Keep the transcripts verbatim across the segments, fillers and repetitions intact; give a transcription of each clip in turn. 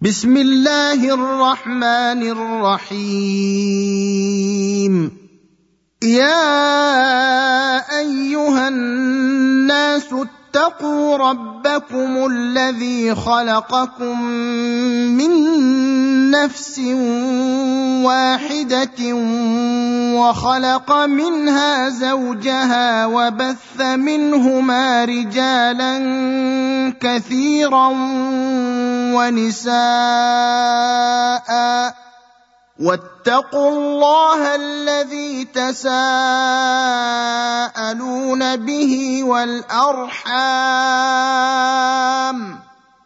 بسم الله الرحمن الرحيم. يا أيها الناس اتقوا ربكم الذي خلقكم من نفس واحدة وخلق منها زوجها وبث منهما رجالا كثيرا ونساء واتقوا الله الذي تساءلون به والأرحام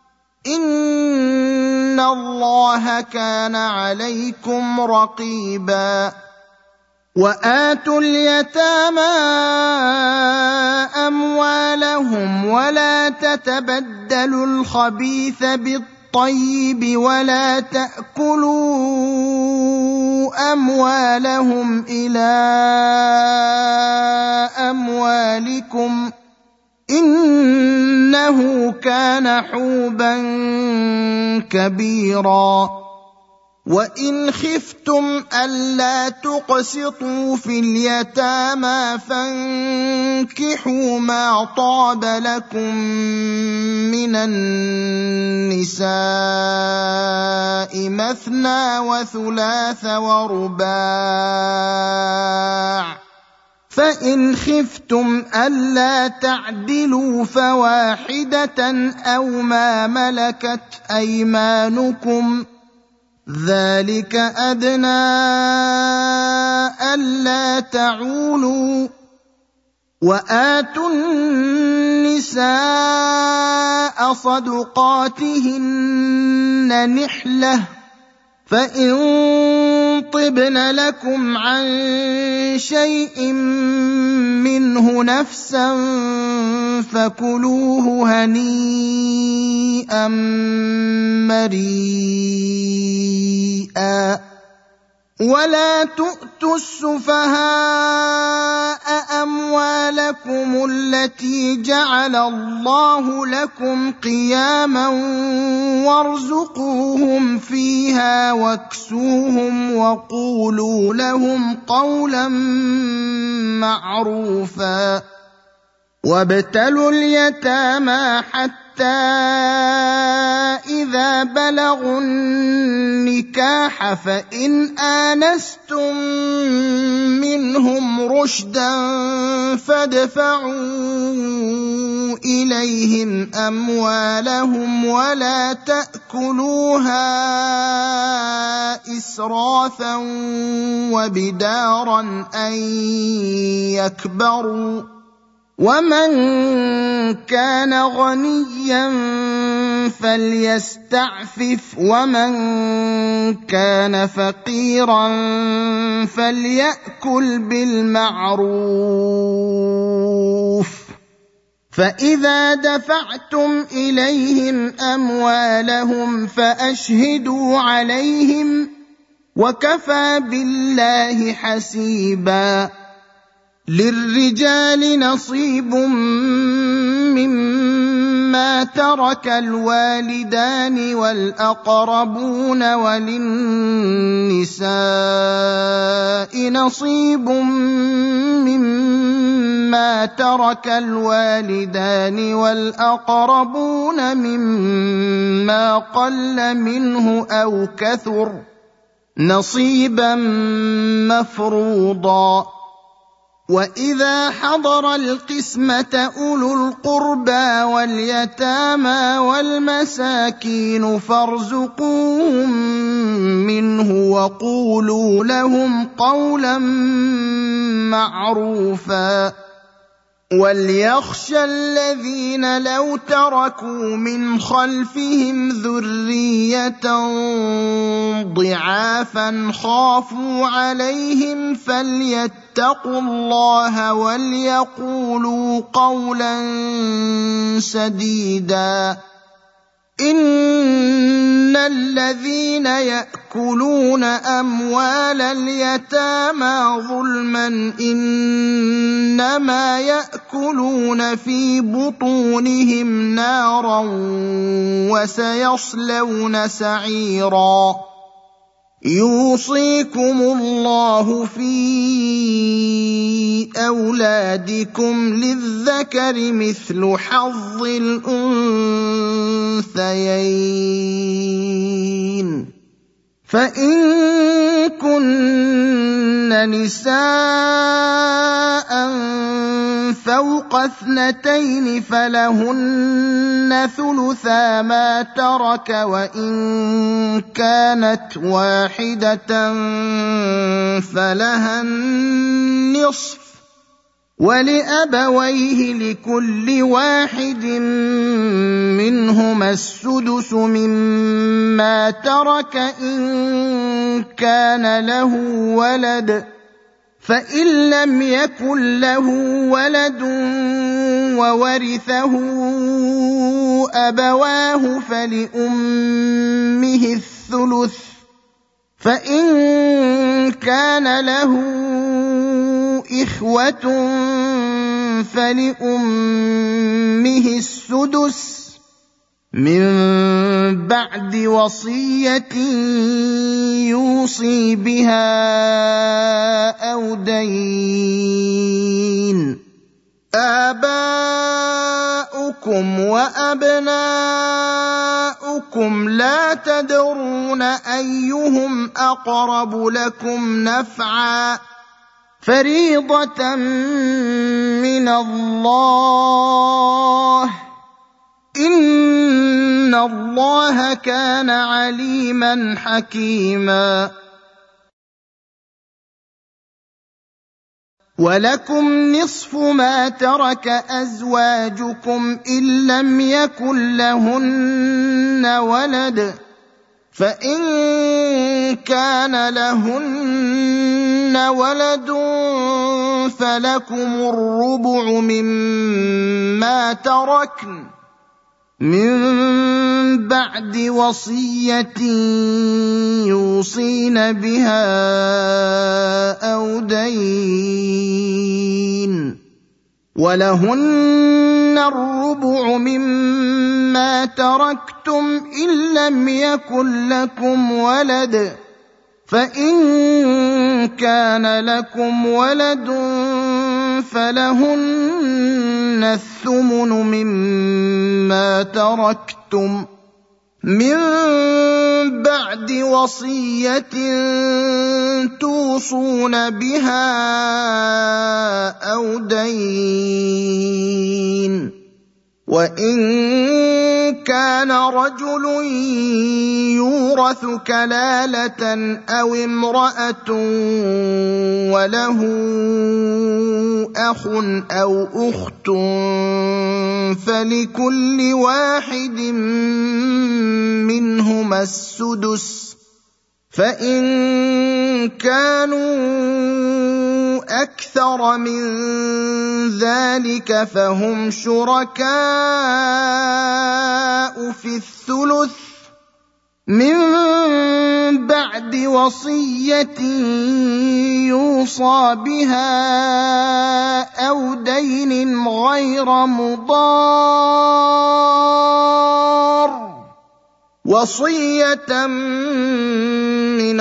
إن الله كان عليكم رقيبا. وآتوا اليتامى أموالهم ولا تتبدلوا الخبيث بالطيب ولا تأكلوا أموالهم إلى أموالكم إنه كان حوبا كبيرا. وإن خفتم ألا تقسطوا في اليتامى فانكحوا ما طاب لكم من النساء مثنى وثلاث ورباع، فإن خفتم ألا تعدلوا فواحدة أو ما ملكت أيمانكم ذلك أدنى ألا تعولوا. وآتوا النساء صدقاتهن نحلة فإن طبن لكم عن شيء منه نفسا فكلوه هنيئا مريئا. ولا تؤتوا السفهاء أموالكم التي جعل الله لكم قياما وارزقوهم فيها واكسوهم وقولوا لهم قولا معروفا. وابتلوا اليتامى حتى إذا بلغوا النكاح فإن آنستم منهم رشدا فادفعوا إليهم أموالهم ولا تأكلوها إسرافا وبدارا أن يكبروا. ومن كان غنيا فليستعفف ومن كان فقيرا فليأكل بالمعروف. فإذا دفعتم إليهم أموالهم فأشهدوا عليهم وكفى بالله حسيبا. للرجال نصيب مما ترك الوالدان والأقربون وللنساء نصيب مما ترك الوالدان والأقربون مما قل منه أو كثر نصيبا مفروضا. وإذا حضر القسمة أولو القربى واليتامى والمساكين فارزقوهم منه وقولوا لهم قولا معروفا. وليخشى الذين لو تركوا من خلفهم ذرية ضعافا خافوا عليهم فليتقوا الله وليقولوا قولا سديدا. إن الذين يأكلون أموال اليتامى ظلما إنما يأكلون في بطونهم نارا وسيصلون سعيرا يوصيكم الله في أولادكم للذكر مثل حظ الأنثيين فإن كن نساء فوق اثنتين فلهن ثلثا ما ترك وإن كانت واحدة فلها النصف ولأبويه لكل واحد منهما السدس مما ترك إن كان له ولد فإن لم يكن له ولد وورثه أبواه فلأمه الثلث فإن كان له إخوة فلأمه السدس من بعد وصية يوصي بها أو دين آباؤكم وأبناؤكم لا تدرون أيهم أقرب لكم نفعا فريضة من الله إن الله كان عليما حكيما ولكم نصف ما ترك أزواجكم إن لم يكن لهن ولد فإن كان لهن ولد فلكم الربع مما تركن من بعد وصية يوصين بها أو دين ولهن الربع مما تركتم إن لم يكن لكم ولد فإن كان لكم ولد فلهن الثمن مما تركتم من بعد وصية توصون بها أو دين وإن كان رجل يورث كلالة أو امرأة وله أخ أو أخت فلكل واحد منهما السدس فإن كانوا أكثر من ذلك فهم شركاء في الثلث من بعد وصية يوصى بها أو دين غير مضار وصية من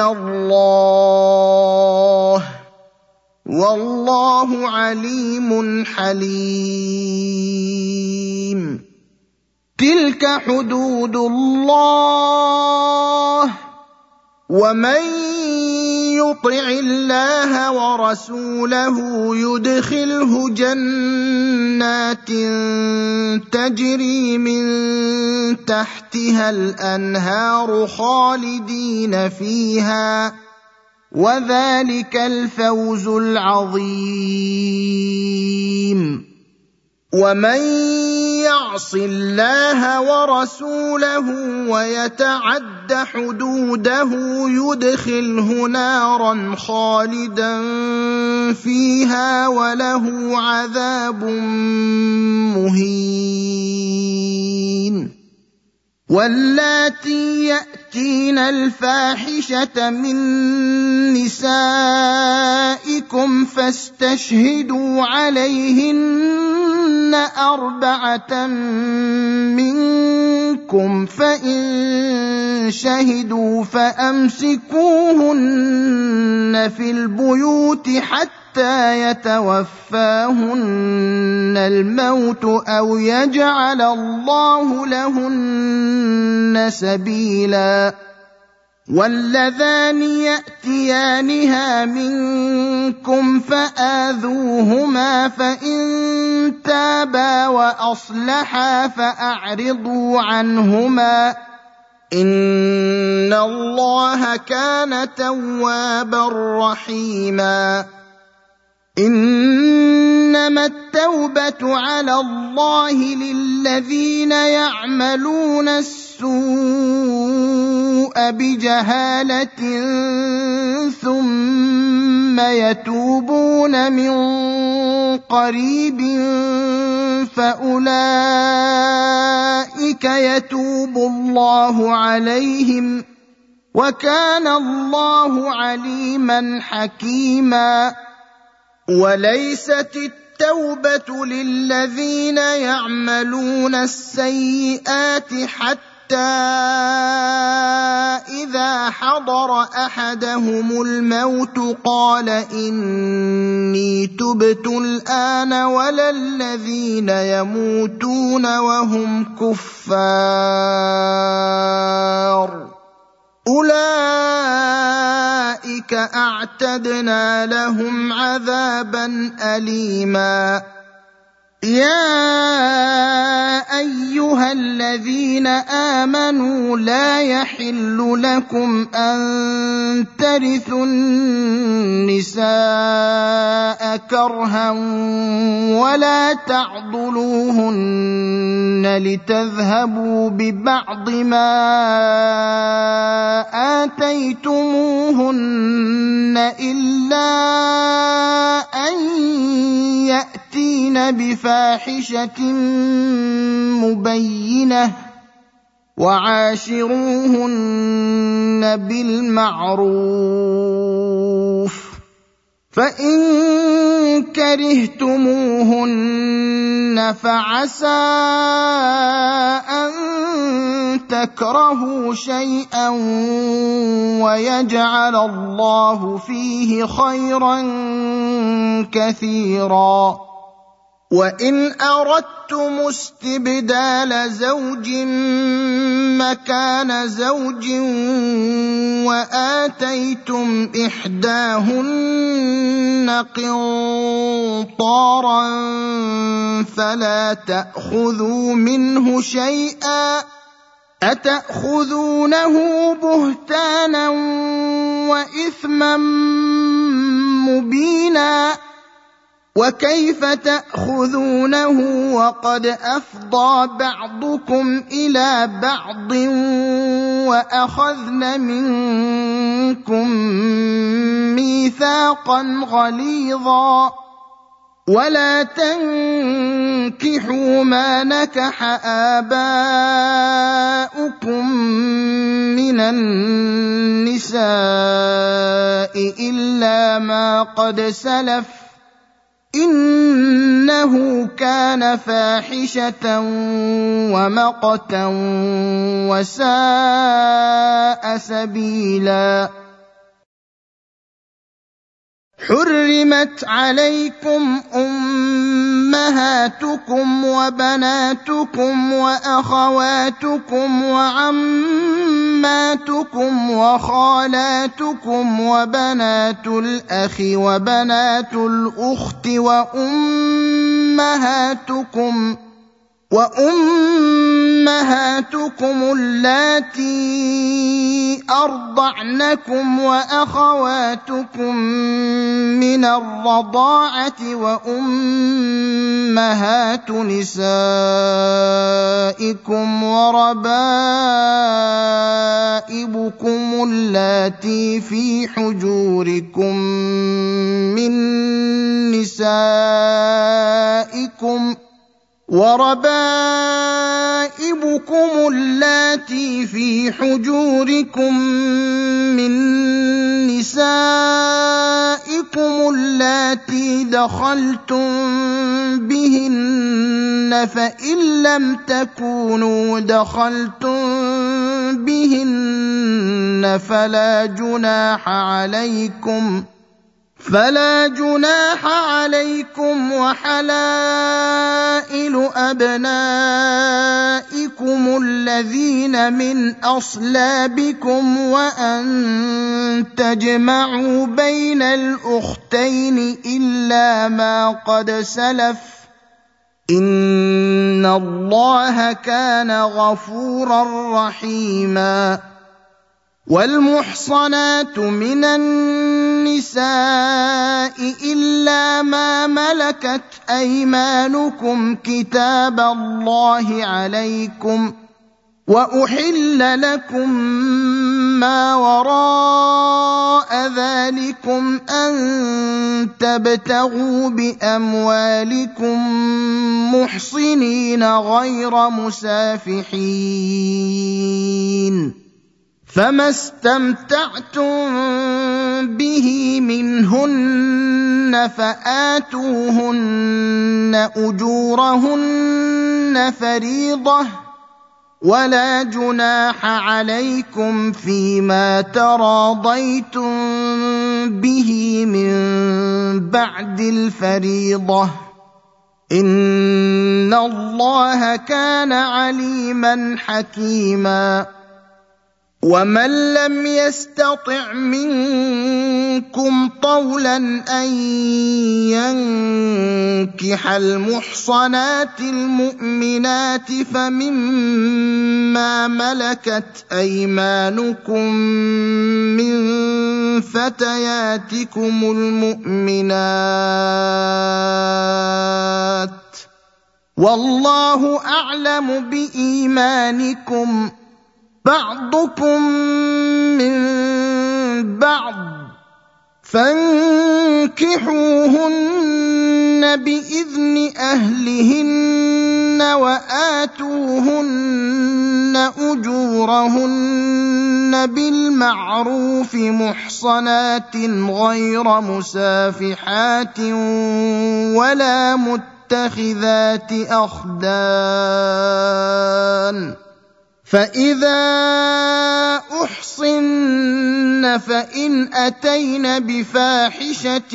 الله والله عليم حليم تلك حدود الله ومن يطع الله ورسوله يدخله جنات تجري من تحتها الأنهار خالدين فيها وذلك الفوز العظيم ومن يعص الله ورسوله ويتعد حدوده يدخله نارا خالدا فيها وله عذاب مهين واللاتي يأتين الفاحشة من نسائكم فاستشهدوا عليهن أربعة منكم فإن شهدوا فأمسكوهن في البيوت حتى يتوفاهن الموت أو يجعل الله لهن سبيلا. واللذان يأتيانها منكم فآذوهما فإن تابا وأصلحا فأعرضوا عنهما إن الله كان توابا رحيما. إنما التوبة على الله للذين يعملون السوء بجهالة ثم يتوبون من قريب فأولئك يتوب الله عليهم وكان الله عليما حكيما. وليست التوبة للذين يعملون السيئات حتى إذا حضر أحدهم الموت قال إني تبت الآن ولا الذين يموتون وهم كفار أولئك أعتدنا لهم عذابا أليما. يا أيها الذين آمنوا لا يحل لكم أن ترثوا النساء كرها ولا تعضلوهن لتذهبوا ببعض ما آتيتموهن إلا أن يأتين بفاحشة مبينة وعاشروهن بالمعروف فإن كرهتموهن فعسى أن تكرهوا شيئا ويجعل الله فيه خيرا كثيرا. وإن أردتم استبدال زوج مكان زوج وآتيتم إحداهن قنطارا فلا تأخذوا منه شيئا أتأخذونه بهتانا وإثما مبينا وكيف تأخذونه وقد أفضى بعضكم إلى بعض وأخذن منكم ميثاقا غليظا ولا تنكحوا ما نكح آباؤكم من النساء إلا ما قد سلف إنه كان فاحشة ومقتا وساء سبيلا. حرمت عليكم أمهاتكم وبناتكم وأخواتكم وعماتكم وخالاتكم وبنات الأخ وبنات الأخت وأمهاتكم وأمهاتكم اللاتي أرضعنكم وأخواتكم من الرضاعة وأمهات نسائكم وربائبكم اللاتي في حجوركم من نسائكم وربائبكم اللاتي في حجوركم من نسائكم اللاتي دخلتم بهن فإن لم تكونوا دخلتم بهن فلا جناح عليكم فلا جناح عليكم وحلائل أبنائكم الذين من أصلابكم وأن تجمعوا بين الأختين إلا ما قد سلف إن الله كان غفورا رحيما والمحصنات من النساء إلا ما ملكت أيمانكم كتاب الله عليكم وأحل لكم ما وراء ذلكم أن تبتغوا بأموالكم محصنين غير مسافحين فما استمتعتم به منهن فآتوهن أجورهن فريضة ولا جناح عليكم فيما تراضيتم به من بعد الفريضة إن الله كان عليما حكيما ومن لم يستطع منكم طولا أن ينكح المحصنات المؤمنات فمما ملكت أيمانكم من فتياتكم المؤمنات والله أعلم بإيمانكم بعضكم من بعض فانكحوهن بإذن أهلهن وآتوهن أجورهن بالمعروف محصنات غير مسافحات ولا متخذات أخدان فإذا أحصن فإن أتين بفاحشة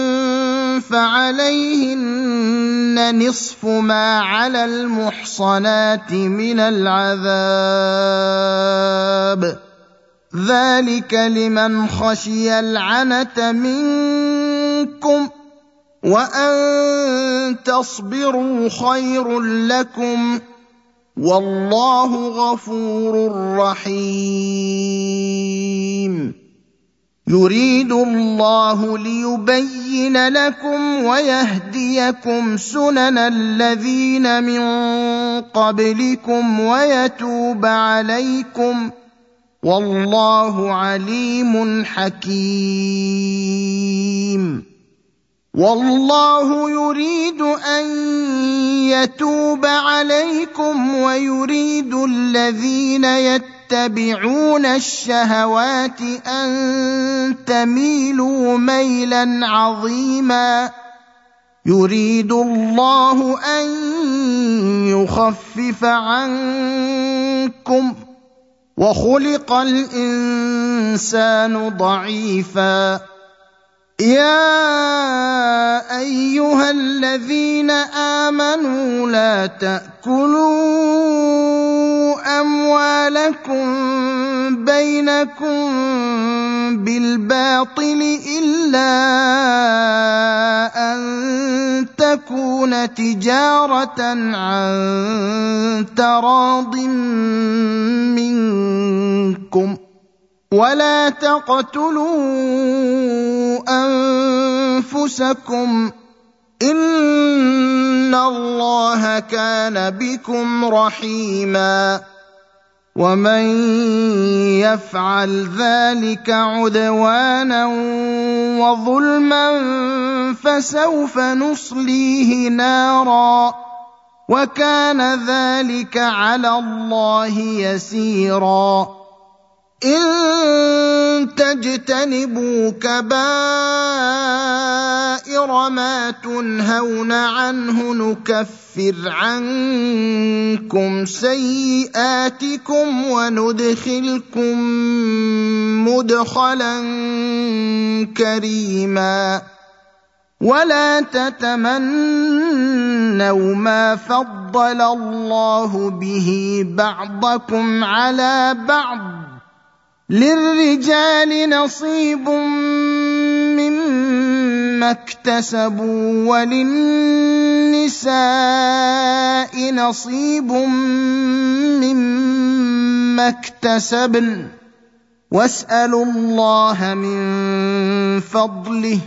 فعليهن نصف ما على المحصنات من العذاب ذلك لمن خشي العنة منكم وأن تصبروا خير لكم والله غفور رحيم يريد الله ليبين لكم ويهديكم سنن الذين من قبلكم ويتوب عليكم والله عليم حكيم والله يريد أن يتوب عليكم ويريد الذين يتبعون الشهوات أن تميلوا ميلا عظيما يريد الله أن يخفف عنكم وخلق الإنسان ضعيفا يا أيها الذين آمنوا لا تأكلوا أموالكم بينكم بالباطل إلا أن تكون تجارة عن تراض منكم ولا تقتلوا أنفسكم إن الله كان بكم رحيما ومن يفعل ذلك عدوانا وظلما فسوف نصليه نارا وكان ذلك على الله يسيرا إن تجتنبوا كبائر ما تنهون عنه نكفر عنكم سيئاتكم وندخلكم مدخلا كريما ولا تتمنوا ما فضل الله به بعضكم على بعض للرجال نصيب مما اكتسبوا وللنساء نصيب مما اكتسبن واسألوا الله من فضله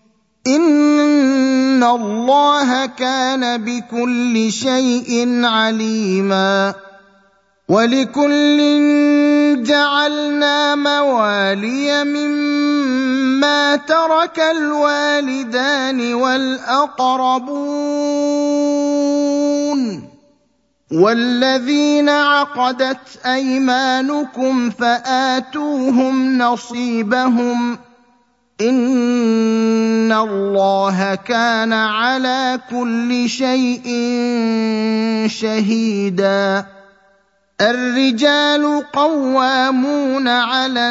إن الله كان بكل شيء عليما ولكل جعلنا موالي مما ترك الوالدان والأقربون والذين عقدت أيمانكم فآتوهم نصيبهم إن الله كان على كل شيء شهيدا الرجال قوامون على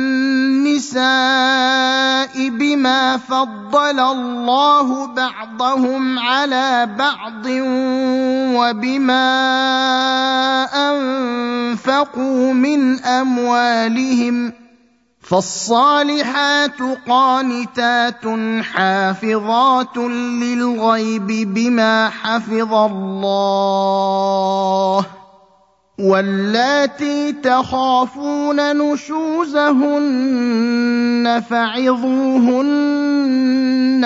النساء بما فضل الله بعضهم على بعض وبما أنفقوا من أموالهم فالصالحات قانتات حافظات للغيب بما حفظ الله واللاتي تخافون نشوزهن فعظوهن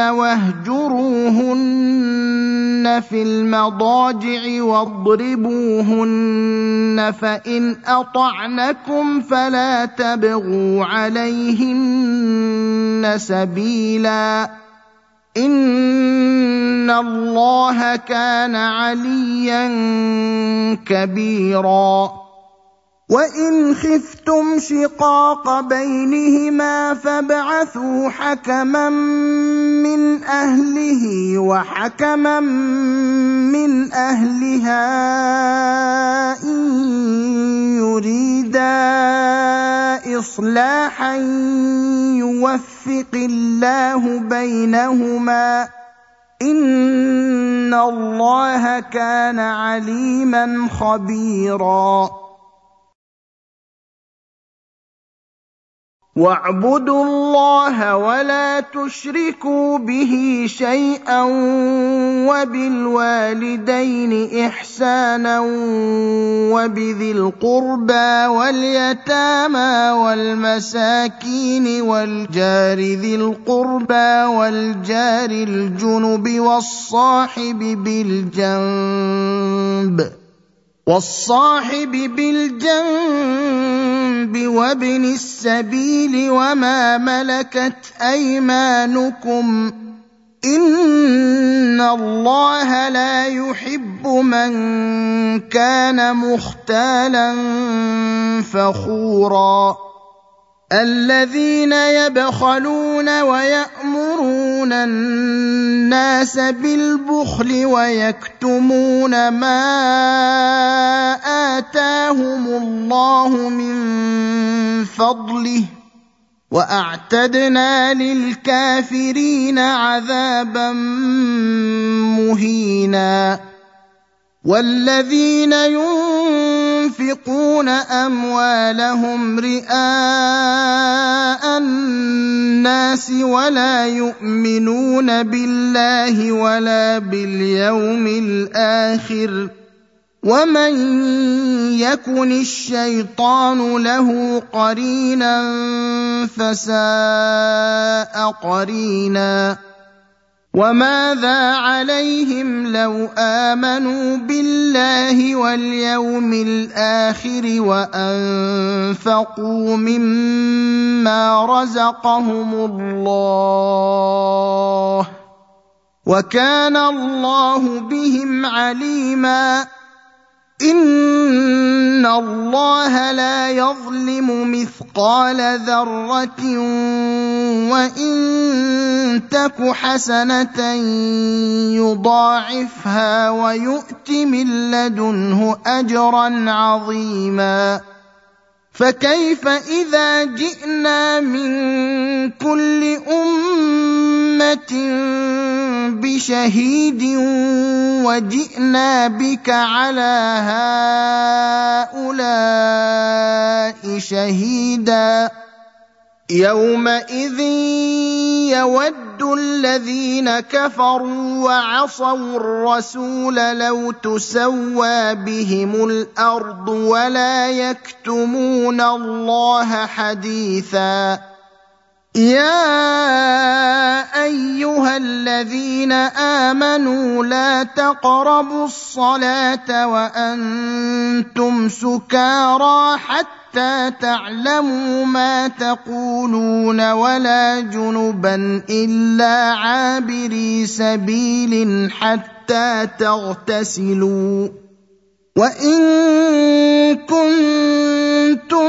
واهجروهن في المضاجع واضربوهن فإن أطعنكم فلا تبغوا عليهن سبيلا إن الله كان عليا كبيرا وإن خفتم شقاق بينهما فابعثوا حكما من أهله وحكما من أهلها إن يريدا إصلاحا يوفق الله بينهما إن الله كان عليما خبيرا واعبدوا الله ولا تشركوا به شيئا وبالوالدين إحسانا وبذي القربى واليتامى والمساكين والجار ذي القربى والجار الجنب والصاحب بالجنب والصاحب بالجنب وابن السبيل وما ملكت أيمانكم إن الله لا يحب من كان مختالا فخورا الذين يبخلون ويأمرون الناس بالبخل ويكتمون ما آتاهم الله من فضله وأعتدنا للكافرين عذابا مهينا والذين ينفقون أموالهم رئاء الناس ولا يؤمنون بالله ولا باليوم الآخر ومن يكن الشيطان له قرينا فساء قرينا وماذا عليهم لو آمنوا بالله واليوم الآخر وأنفقوا مما رزقهم الله وكان الله بهم عليما إن الله لا يظلم مثقال ذرة وإن تك حسنة يضاعفها ويؤت من لدنه أجرا عظيما فكيف إذا جئنا من كل أمة بشهيد وجئنا بك على هؤلاء شهيدا يومئذ يود الذين كفروا وعصوا الرسول لو تسوى بهم الأرض ولا يكتمون الله حديثا يا أيها الذين آمنوا لا تقربوا الصلاة وأنتم سكارى حتى تعلموا ما تقولون ولا جنبا إلا عابري سبيل حتى تغتسلوا وإن كنتم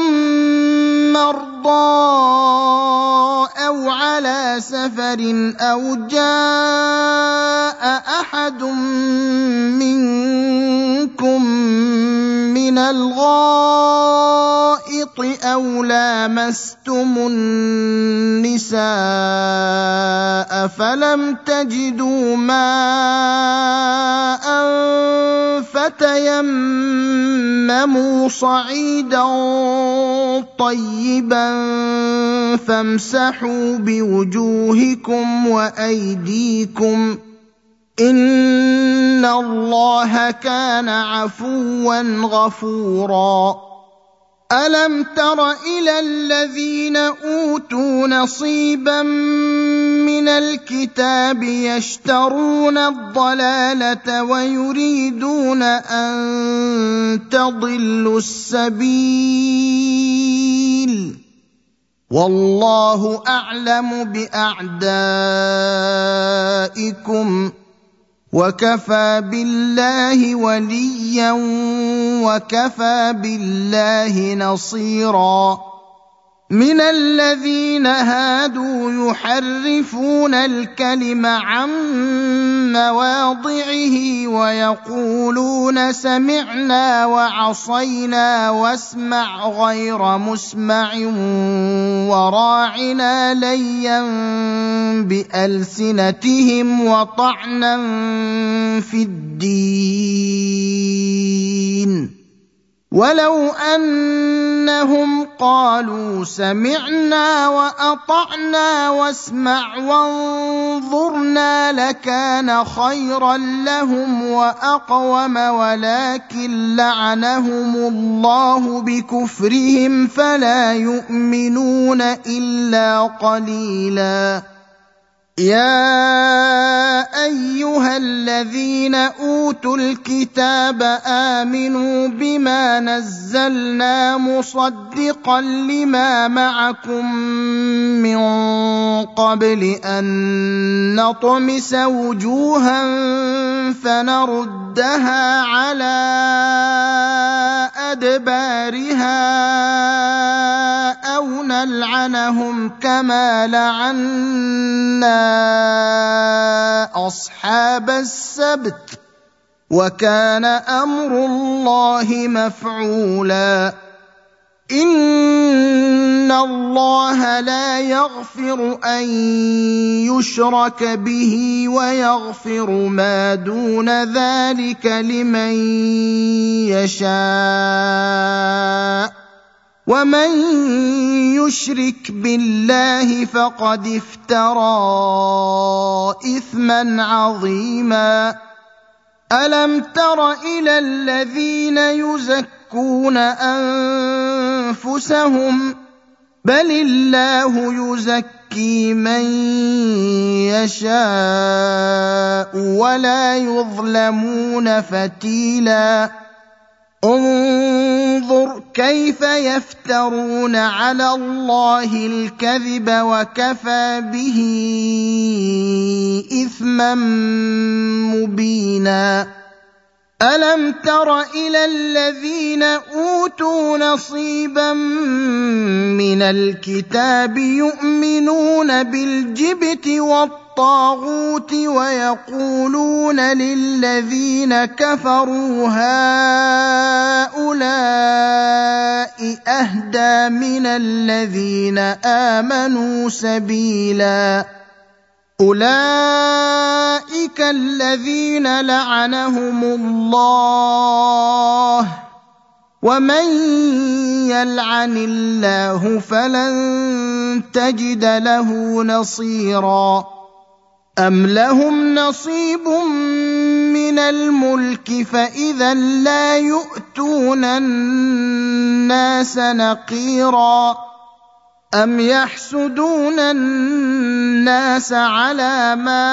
مرضى أو على سفر أو جاء أحد منكم من الغائط أو لامستم النساء فلم تجدوا ماء فتيمموا صعيدا طيبا فامسحوا بوجوهكم وأيديكم إن الله كان عفوا غفورا ألم تر إلى الذين أوتوا نصيبا من الكتاب يشترون الضلالة ويريدون أن تضلوا السبيل والله أعلم بأعدائكم وكفى بالله وليا وكفى بالله نصيرا من الذين هادوا يحرفون الكلم عن مواضعه ويقولون سمعنا وعصينا واسمع غير مسمع وراعنا ليا بألسنتهم وطعنا في الدين ولو أنهم قالوا سمعنا وأطعنا واسمع وانظرنا لكان خيرا لهم وأقوم ولكن لعنهم الله بكفرهم فلا يؤمنون إلا قليلا يا أيها الذين أوتوا الكتاب آمنوا بما نزلنا مصدقا لما معكم من قبل أن نطمس وجوها فنردها على أدبارها أو نلعنهم كما لعنا أصحاب السبت وكان أمر الله مفعولا إن الله لا يغفر أن يشرك به ويغفر ما دون ذلك لمن يشاء ومن يشرك بالله فقد افترى إثما عظيما ألم تر إلى الذين يزكون أنفسهم بل الله يزكي من يشاء ولا يظلمون فتيلا انظر كيف يفترون على الله الكذب وكفى به إثما مبينا ألم تر إلى الذين أوتوا نصيبا من الكتاب يؤمنون بالجبت والطاغوت ويقولون للذين كفروا هؤلاء أهدى من الذين آمنوا سبيلا أولئك الذين لعنهم الله ومن يلعن الله فلن تجد له نصيرا أم لهم نصيب من الملك فإذا لا يؤتون الناس نقيرا أم يحسدون الناس على ما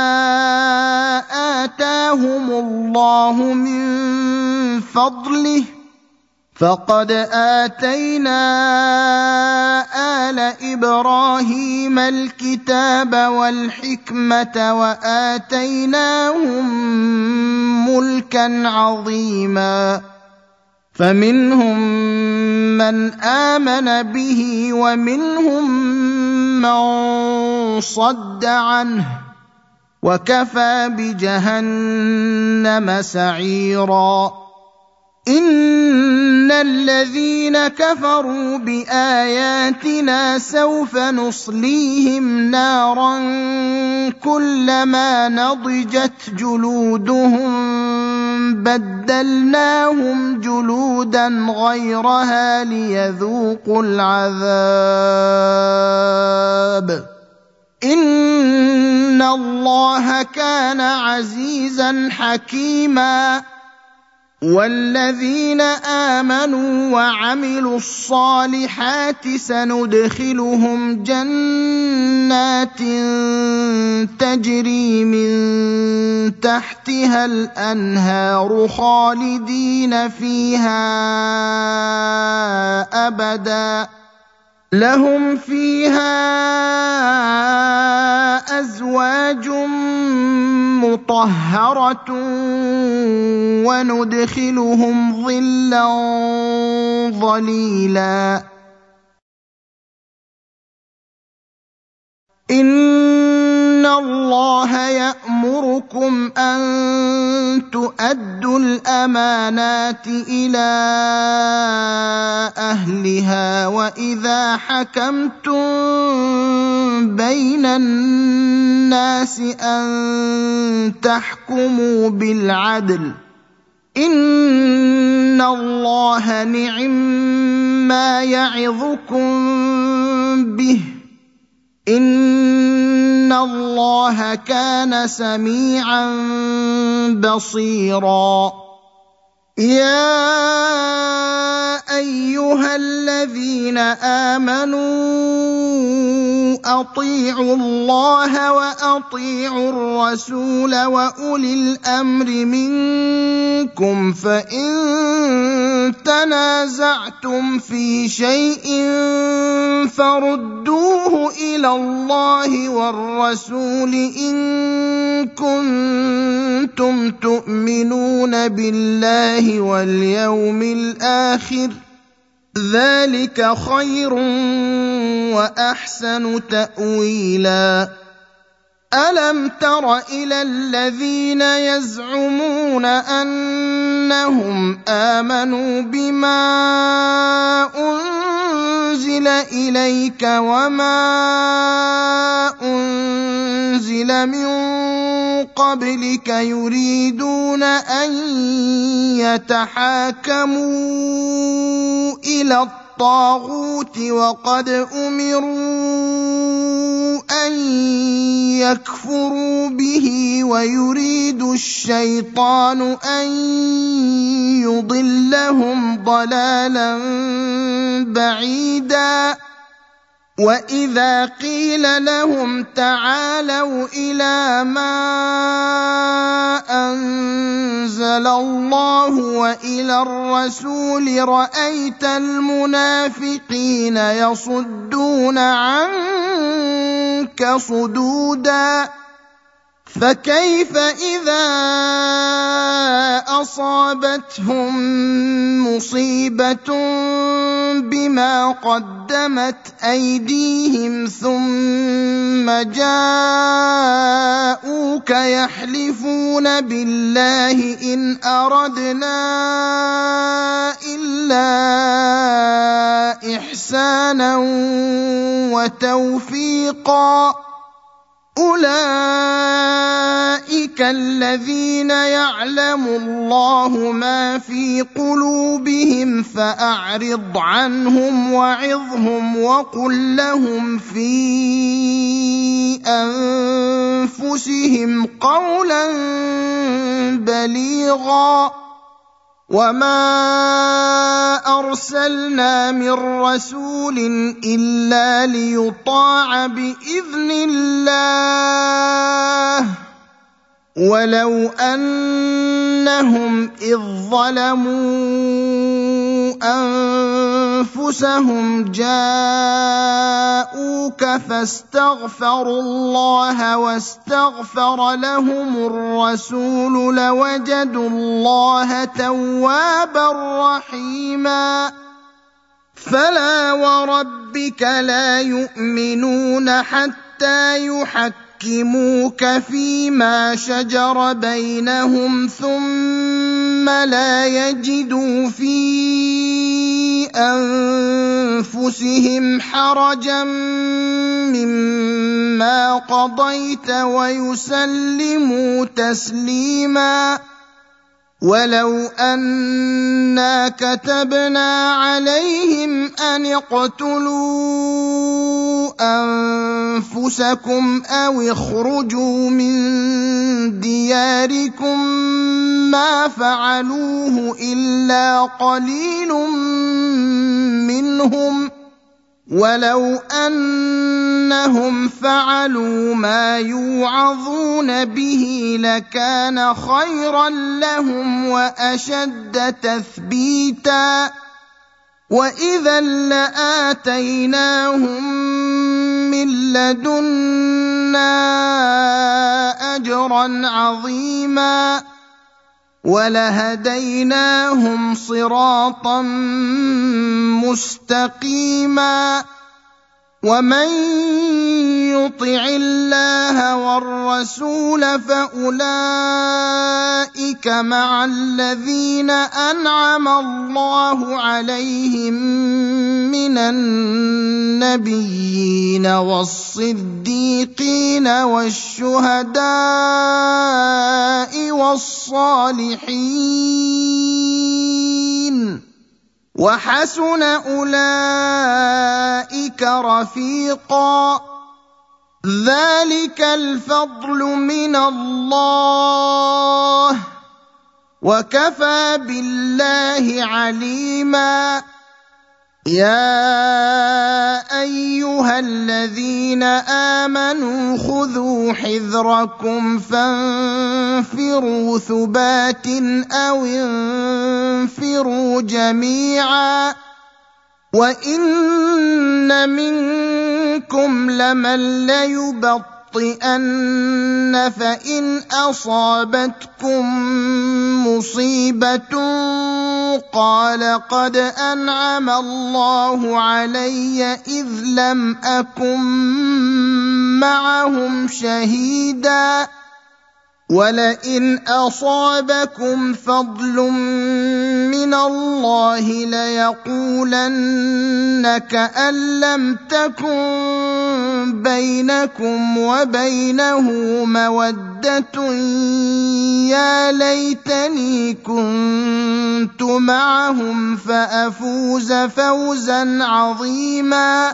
آتاهم الله من فضله فقد آتينا آل إبراهيم الكتاب والحكمة وآتيناهم ملكا عظيما فمنهم من آمن به ومنهم من صد عنه وكفى بجهنم سعيرا إن الذين كفروا بآياتنا سوف نصليهم نارا كلما نضجت جلودهم بدلناهم جلودا غيرها ليذوقوا العذاب إن الله كان عزيزا حكيما والذين آمنوا وعملوا الصالحات سندخلهم جنات تجري من تحتها الأنهار خالدين فيها أبدا لهم فيها أزواج مطهرة وندخلهم ظلا ظليلا إن الله يأمركم أن تؤدوا الأمانات إلى أهلها وإذا حكمتم بين الناس أن تحكموا بالعدل إن الله نعما يعظكم به إن الله كان سميعا بصيرا يا أيها الذين آمنوا أطيعوا الله وأطيعوا الرسول وأولي الأمر منكم فإن تنازعتم في شيء فردوه إلى الله والرسول إن كنتم تؤمنون بالله واليوم الآخر ذلك خير وأحسن تأويلا ألم تر إلى الذين يزعمون أنهم آمنوا بما أنزل إليك وما أنزل من قبلك يريدون أن يتحاكموا إلى الطاغوت وقد أمروا أن يكفروا به ويريد الشيطان أن يضلهم ضلالا بعيدا وإذا قيل لهم تعالوا إلى ما أنزل الله وإلى الرسول رأيت المنافقين يصدون عنك صدودا فكيف إذا أصابتهم مصيبة بما قدمت أيديهم ثم جاءوك يحلفون بالله إن أردنا إلا إحسانا وتوفيقا أولئك الذين يعلم الله ما في قلوبهم فأعرض عنهم وعظهم وقل لهم في أنفسهم قولا بليغا وما أرسلنا من رسول إلا ليطاع بإذن الله ولو أنهم إذ ظلموا أنفسهم جاءوك فاستغفروا الله واستغفر لهم الرسول لوجدوا الله توابا رحيما فلا وربك لا يؤمنون حتى يحكموك فيما شجر بينهم ثم لا يجدوا في أنفسهم حرجا مما قضيت ويسلموا تسليما ولو أنا كتبنا عليهم أن اقتلوا أنفسكم أو اخرجوا من دياركم ما فعلوه إلا قليل منهم ولو أنهم فعلوا ما يوعظون به لكان خيرا لهم وأشد تثبيتا وإذا لآتيناهم من لدنا أجرا عظيما ولهديناهم صراطا مستقيما ومن يطع الله والرسول فأولئك مع الذين أنعم الله عليهم من النبيين والصديقين والشهداء والصالحين وحسن أولئك رفيقا ذلك الفضل من الله وكفى بالله عليما يا أيها الذين آمنوا خذوا حذركم فانفروا ثبات أو انفروا جميعا وإن منكم لمن ليبطئن فإن أصابتكم مصيبة قال قد أنعم الله علي إذ لم أكن معهم شهيدا ولئن أصابكم فضل من الله ليقولن كأن لم تكن بينكم وبينه مودة يا ليتني كنت معهم فأفوز فوزا عظيما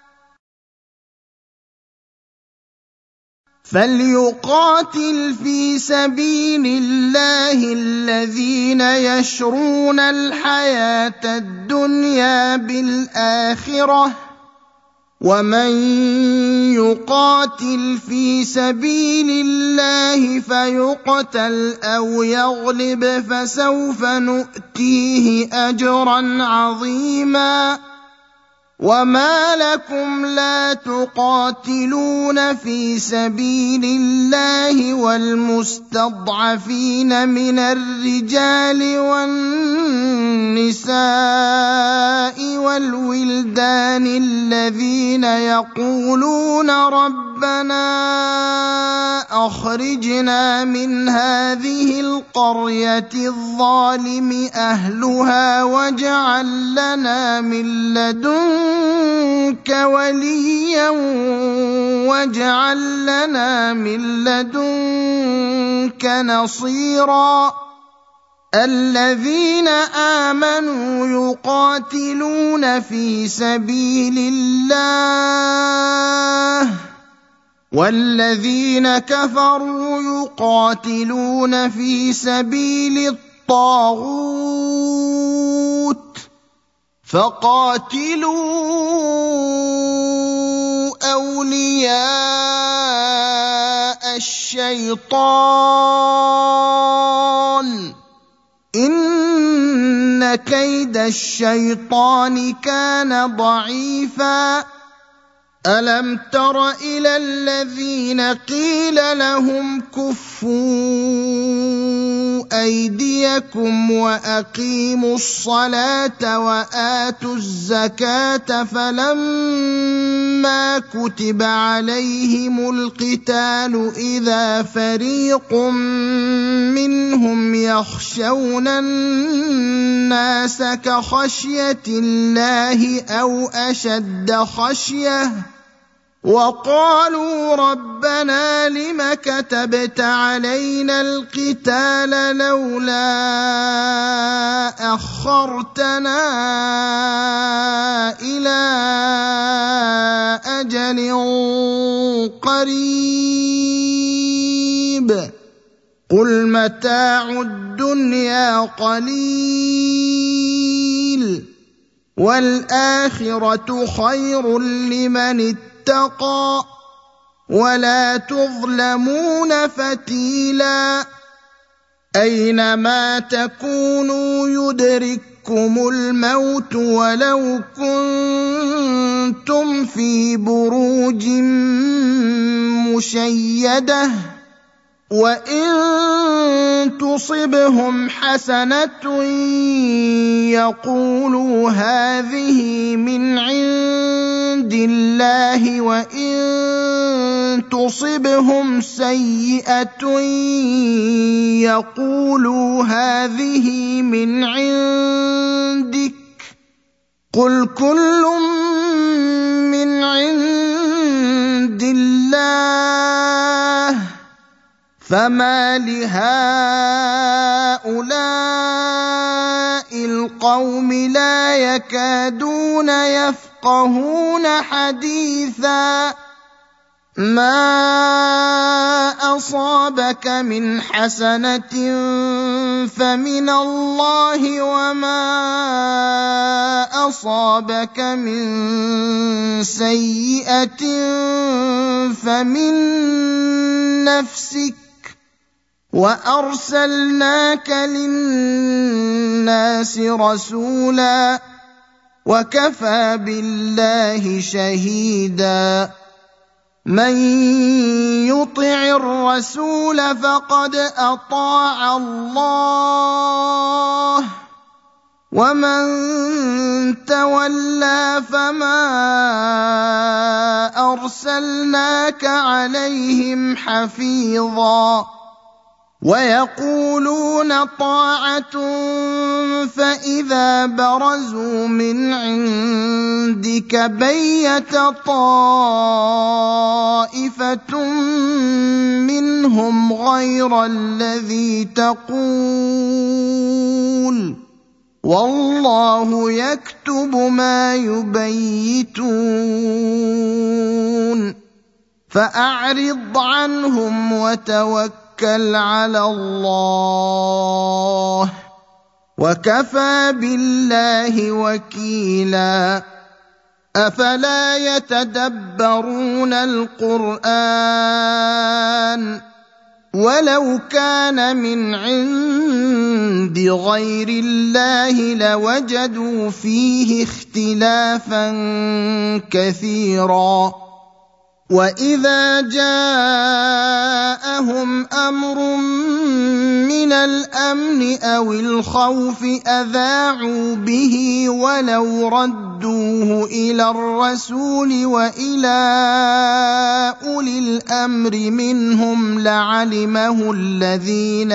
فليقاتل في سبيل الله الذين يشرون الحياة الدنيا بالآخرة ومن يقاتل في سبيل الله فيقتل أو يغلب فسوف نؤتيه أجرا عظيما وما لكم لا تقاتلون في سبيل الله والمستضعفين من الرجال والنساء والولدان الذين يقولون ربنا أخرجنا من هذه القرية الظالم أهلها واجعل لنا من لدنك وليا واجعل لنا من لدنك نصيرا الذين آمنوا يقاتلون في سبيل الله والذين كفروا يقاتلون في سبيل الطاغوت فقاتلوا أولياء الشيطان إن كيد الشيطان كان ضعيفا ألم تر إلى الذين قيل لهم كفوا أيديكم وأقيموا الصلاة وآتوا الزكاة فلما كتب عليهم القتال إذا فريق منهم يخشون الناس كخشية الله أو أشد خشية وقالوا ربنا لم كتبت علينا القتال لولا أخرتنا إلى أجل قريب قل متاع الدنيا قليل والآخرة خير لمن اتقى ولا تظلمون فتيلا أينما تكونوا يدرككم الموت ولو كنتم في بروج مشيدة وإن تصبهم حسنة يقولوا هذه من عند الله وإن تصبهم سيئة يقولوا هذه من عندك قل كل من عند الله فما لهؤلاء القوم لا يكادون يفقهون حديثا ما أصابك من حسنة فمن الله وما أصابك من سيئة فمن نفسك وأرسلناك للناس رسولا وكفى بالله شهيدا من يطع الرسول فقد أطاع الله ومن تولى فما أرسلناك عليهم حفيظا ويقولون طاعة فإذا برزوا من عندك بيت طائفة منهم غير الذي تقول والله يكتب ما يبيتون فأعرض عنهم وتوكل على الله وكفى بالله وكيلا أفلا يتدبرون القرآن ولو كان من عند غير الله لوجدوا فيه اختلافا كثيرا وإذا جاءهم أمر من الأمن أو الخوف أذاعوا به ولو ردوه إلى الرسول وإلى أولي الأمر منهم لعلمه الذين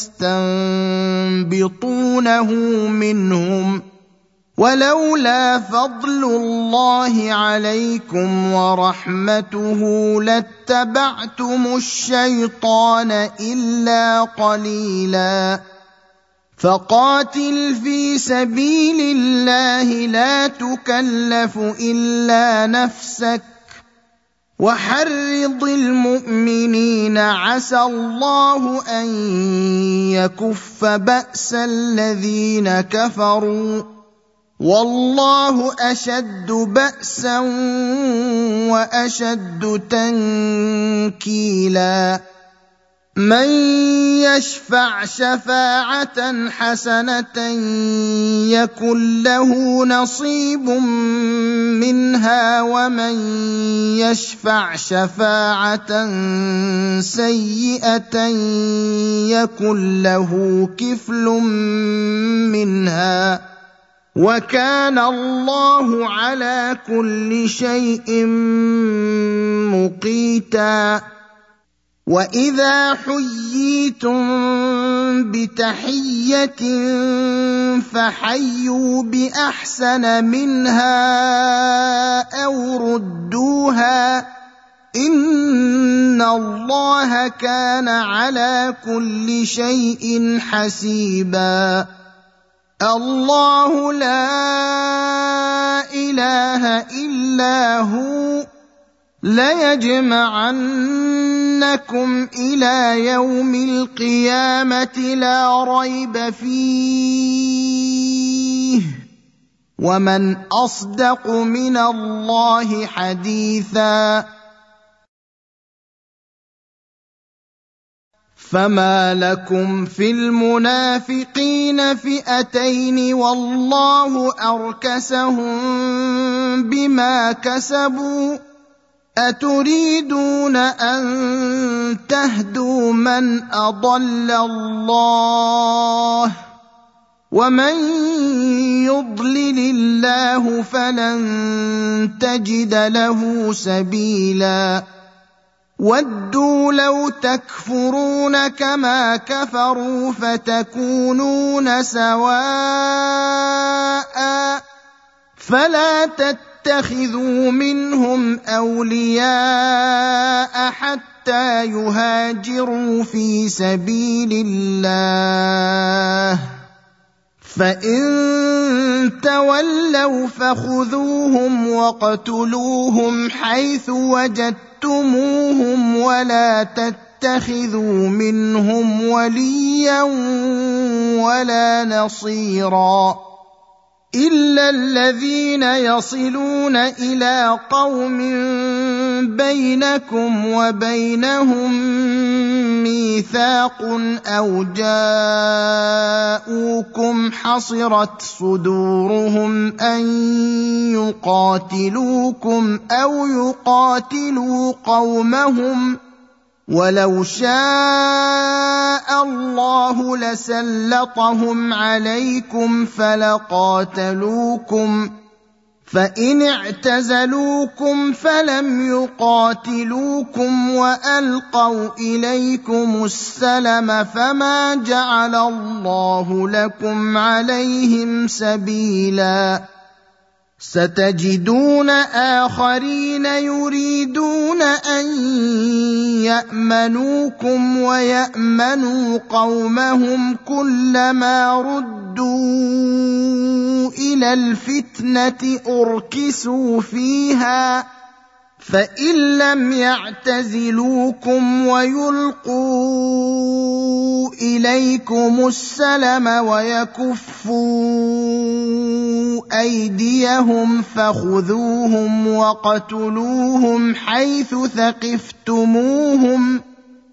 يستنبطونه منهم ولولا فضل الله عليكم ورحمته لاتبعتم الشيطان إلا قليلا فقاتل في سبيل الله لا تكلف إلا نفسك وحرض المؤمنين عسى الله أن يكف بأس الذين كفروا والله أشد بأسا وأشد تنكيلا من يشفع شفاعة حسنة يكن له نصيب منها ومن يشفع شفاعة سيئة يكن له كفل منها وكان الله على كل شيء مقيتا وإذا حييتم بتحية فحيوا بأحسن منها أو ردوها إن الله كان على كل شيء حسيبا الله لا إله إلا هو ليجمعنكم إلى يوم القيامة لا ريب فيه ومن أصدق من الله حديثا فما لكم في المنافقين فئتين والله أركسهم بما كسبوا أتريدون أن تهدوا من أضل الله ومن يضلل الله فلن تجد له سبيلا ودوا لو تكفرون كما كفروا فتكونون سواء فلا تتخذوا منهم أولياء حتى يهاجروا في سبيل الله فإن تولوا فخذوهم واقتلوهم حيث وجدتموهم ولا تتخذوا منهم وليا ولا نصيرا إلا الذين يصلون إلى قوم بينكم وبينهم ميثاق أو جاءوكم حصرت صدورهم أن يقاتلوكم أو يقاتلوا قومهم ولو شاء الله لسلطهم عليكم فلقاتلوكم فإن اعتزلوكم فلم يقاتلوكم وألقوا إليكم السلم فما جعل الله لكم عليهم سبيلا ستجدون آخرين يريدون أن يأمنوكم ويأمنوا قومهم كلما ردوا إلى الفتنة أركسوا فيها فإن لم يعتزلوكم ويلقوا إليكم السلم ويكفوا أيديهم فخذوهم وقتلوهم حيث ثقفتموهم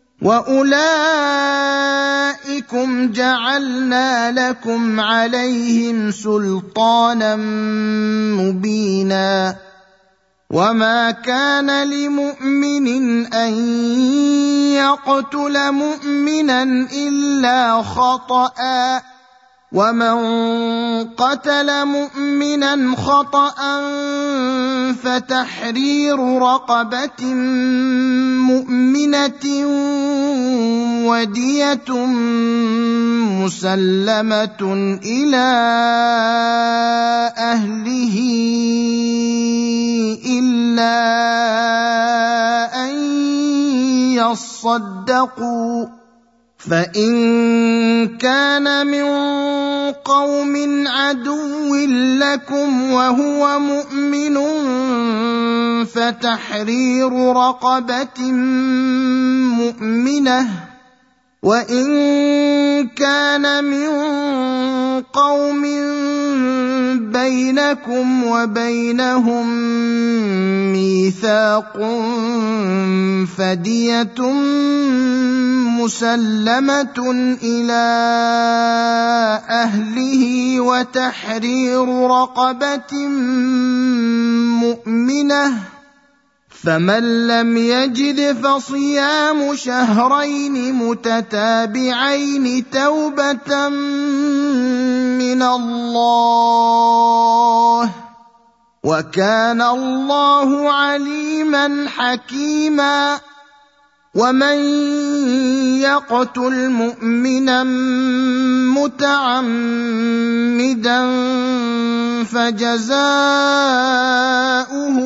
وأولئكم جعلنا لكم عليهم سلطانا مبينا وما كان لمؤمن أن يقتل مؤمنا إلا خطأ ومن قتل مؤمنا خطأ فتحرير رقبة مؤمنة ودية مسلمة إلى أهله إلا أن يصدقوا فإن كان من قوم عدو لكم وهو مؤمن فتحرير رقبة مؤمنة وإن كان من قوم بينكم وبينهم ميثاق فدية مسلمة إلى أهله وتحرير رقبة مؤمنة فمن لم يجد فصيام شهرين متتابعين توبة من الله وكان الله عليما حكيما ومن يقتل مؤمنا متعمدا فجزاؤه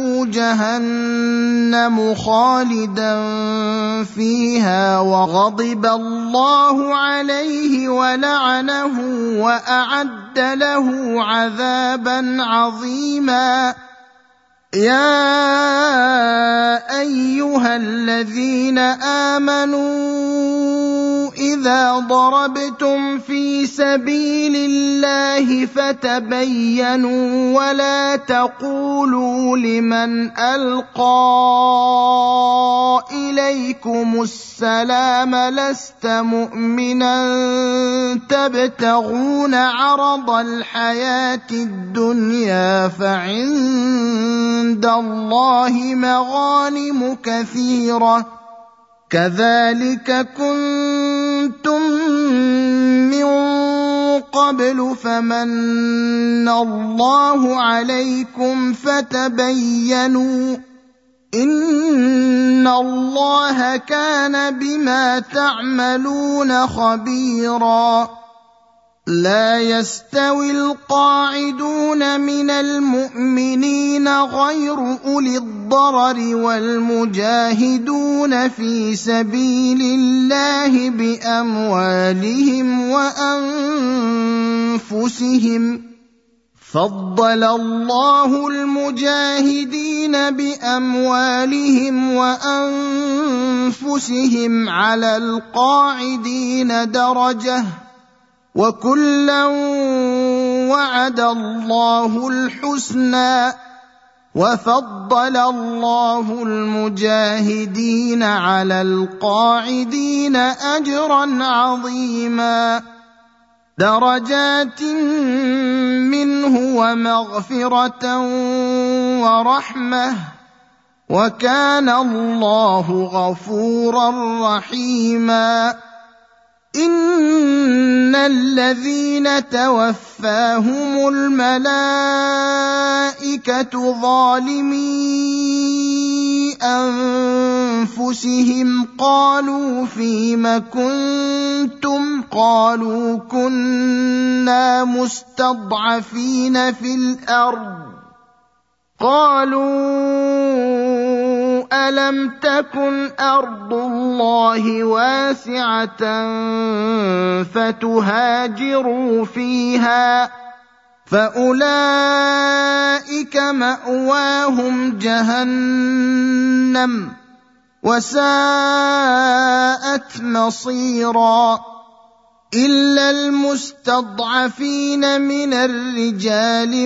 جهنم خالدا فيها وغضب الله عليه ولعنه وأعد له عذابا عظيما يا أيها الذين آمنوا إذا ضربتم في سبيل الله فتبينوا ولا تقولوا لمن ألقى إليكم السلام لست مؤمنا تبتغون عرض الحياة الدنيا فعند عند الله مغانم كثيرة كذلك كنتم من قبل فمن الله عليكم فتبينوا إن الله كان بما تعملون خبيرا لا يستوي القاعدون من المؤمنين غير أولي الضرر والمجاهدون في سبيل الله بأموالهم وأنفسهم فضل الله المجاهدين بأموالهم وأنفسهم على القاعدين درجة وكلا وعد الله الحسنى وفضل الله المجاهدين على القاعدين أجرا عظيما درجات منه ومغفرة ورحمة وكان الله غفورا رحيما إن الذين توفاهم الملائكة ظالمي أنفسهم قالوا فيم كنتم قالوا كنا مستضعفين في الأرض قالوا ألم تكن أرض الله واسعة فتهاجروا فيها فأولئك مأواهم جهنم وساءت مصيرا إلا المستضعفين من الرجال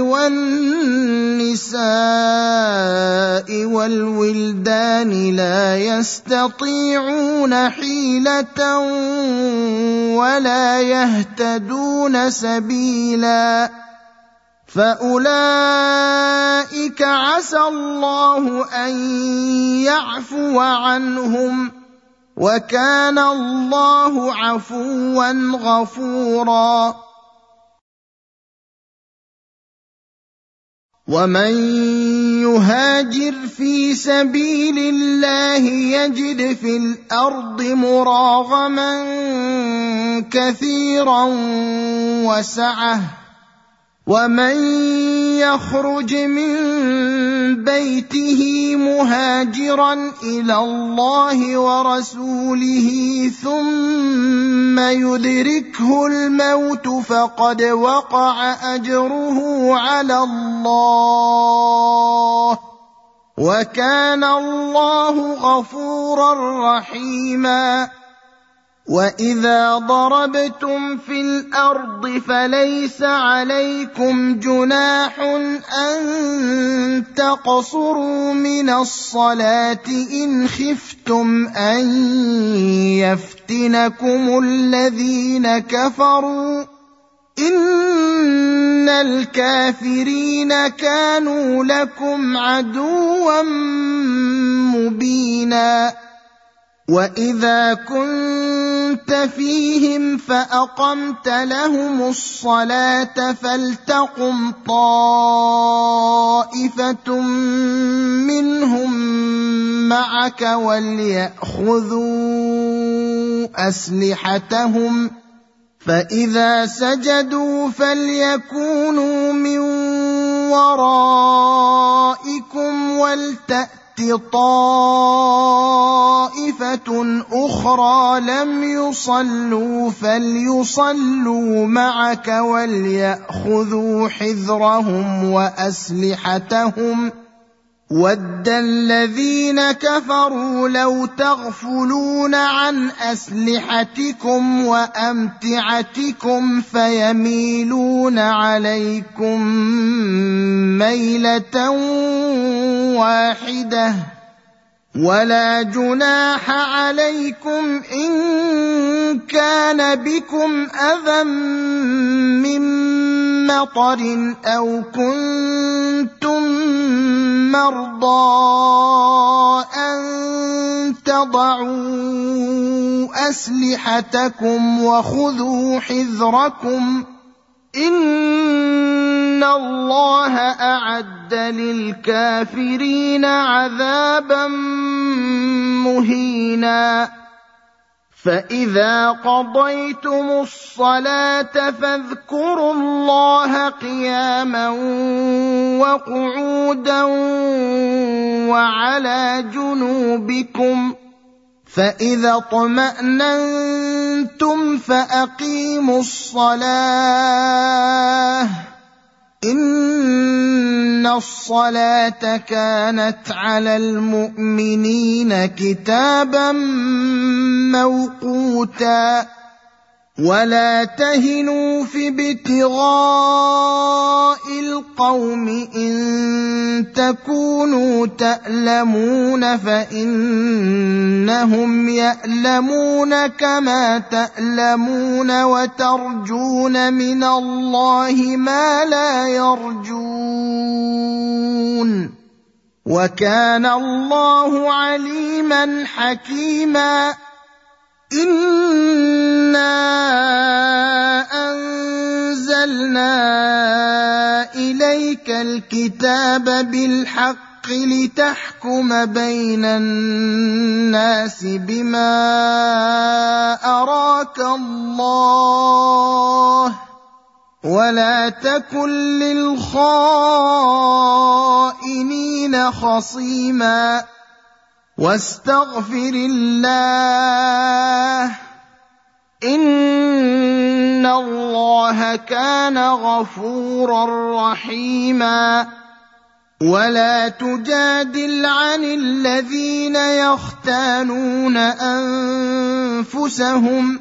والنساء والولدان لا يستطيعون حيلة ولا يهتدون سبيلا فأولئك عسى الله أن يعفو عنهم وكان الله عفوا غفورا ومن يهاجر في سبيل الله يجد في الأرض مراغما كثيرا وسعة ومن يخرج من بيته مهاجرا إلى الله ورسوله ثم يدركه الموت فقد وقع أجره على الله وكان الله غفورا رحيما وإذا ضربتم في الأرض فليس عليكم جناح أن تقصروا من الصلاة إن خفتم أن يفتنكم الذين كفروا إن الكافرين كانوا لكم عدوا مبينا وإذا كنت فيهم فأقمت لهم الصلاة فلتقم طائفة منهم معك وليأخذوا أسلحتهم فإذا سجدوا فليكونوا من ورائكم ولتأت طائفة أخرى لم يصلوا فليصلوا معك وليأخذوا حذرهم وأسلحتهم ود الذين كفروا لو تغفلون عن أسلحتكم وأمتعتكم فيميلون عليكم ميلة واحدة ولا جناح عليكم إن كان بكم أذى من مطر أو كنتم مرضى أن تضعوا أسلحتكم وخذوا حذركم إن الله أعد للكافرين عذابا مهينا فإذا قضيتم الصلاة فاذكروا الله قياما وقعودا وعلى جنوبكم فإذا اطمأننتم فأقيموا الصلاة إن الصلاة كانت على المؤمنين كتابا موقوتا ولا تهنوا في ابتغاء القوم إن تكونوا تألمون فإنهم يألمون كما تألمون وترجون من الله ما لا يرجون وكان الله عليما حكيما إنا أنزلنا إليك الكتاب بالحق لتحكم بين الناس بما أراك الله ولا تكن للخائنين خصيما واستغفر الله إن إِنَّ اللَّهَ كَانَ غَفُورًا رَّحِيمًا وَلَا تُجَادِلْ عَنِ الَّذِينَ يَخْتَانُونَ أَنفُسَهُمْ ۚ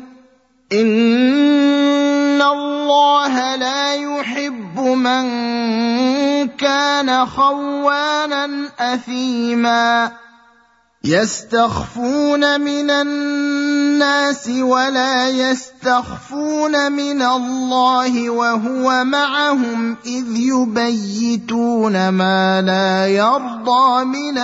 إِنَّ اللَّهَ لَا يُحِبُّ مَن كَانَ خَوَّانًا أَثِيمًا يَسْتَخْفُونَ مِنَ النَّاسِ وَلَا يَسْتَخْفُونَ مِنَ اللَّهِ وَهُوَ مَعَهُمْ إِذْ يُبَيِّتُونَ مَا لَا يَرْضَىٰ مِنَ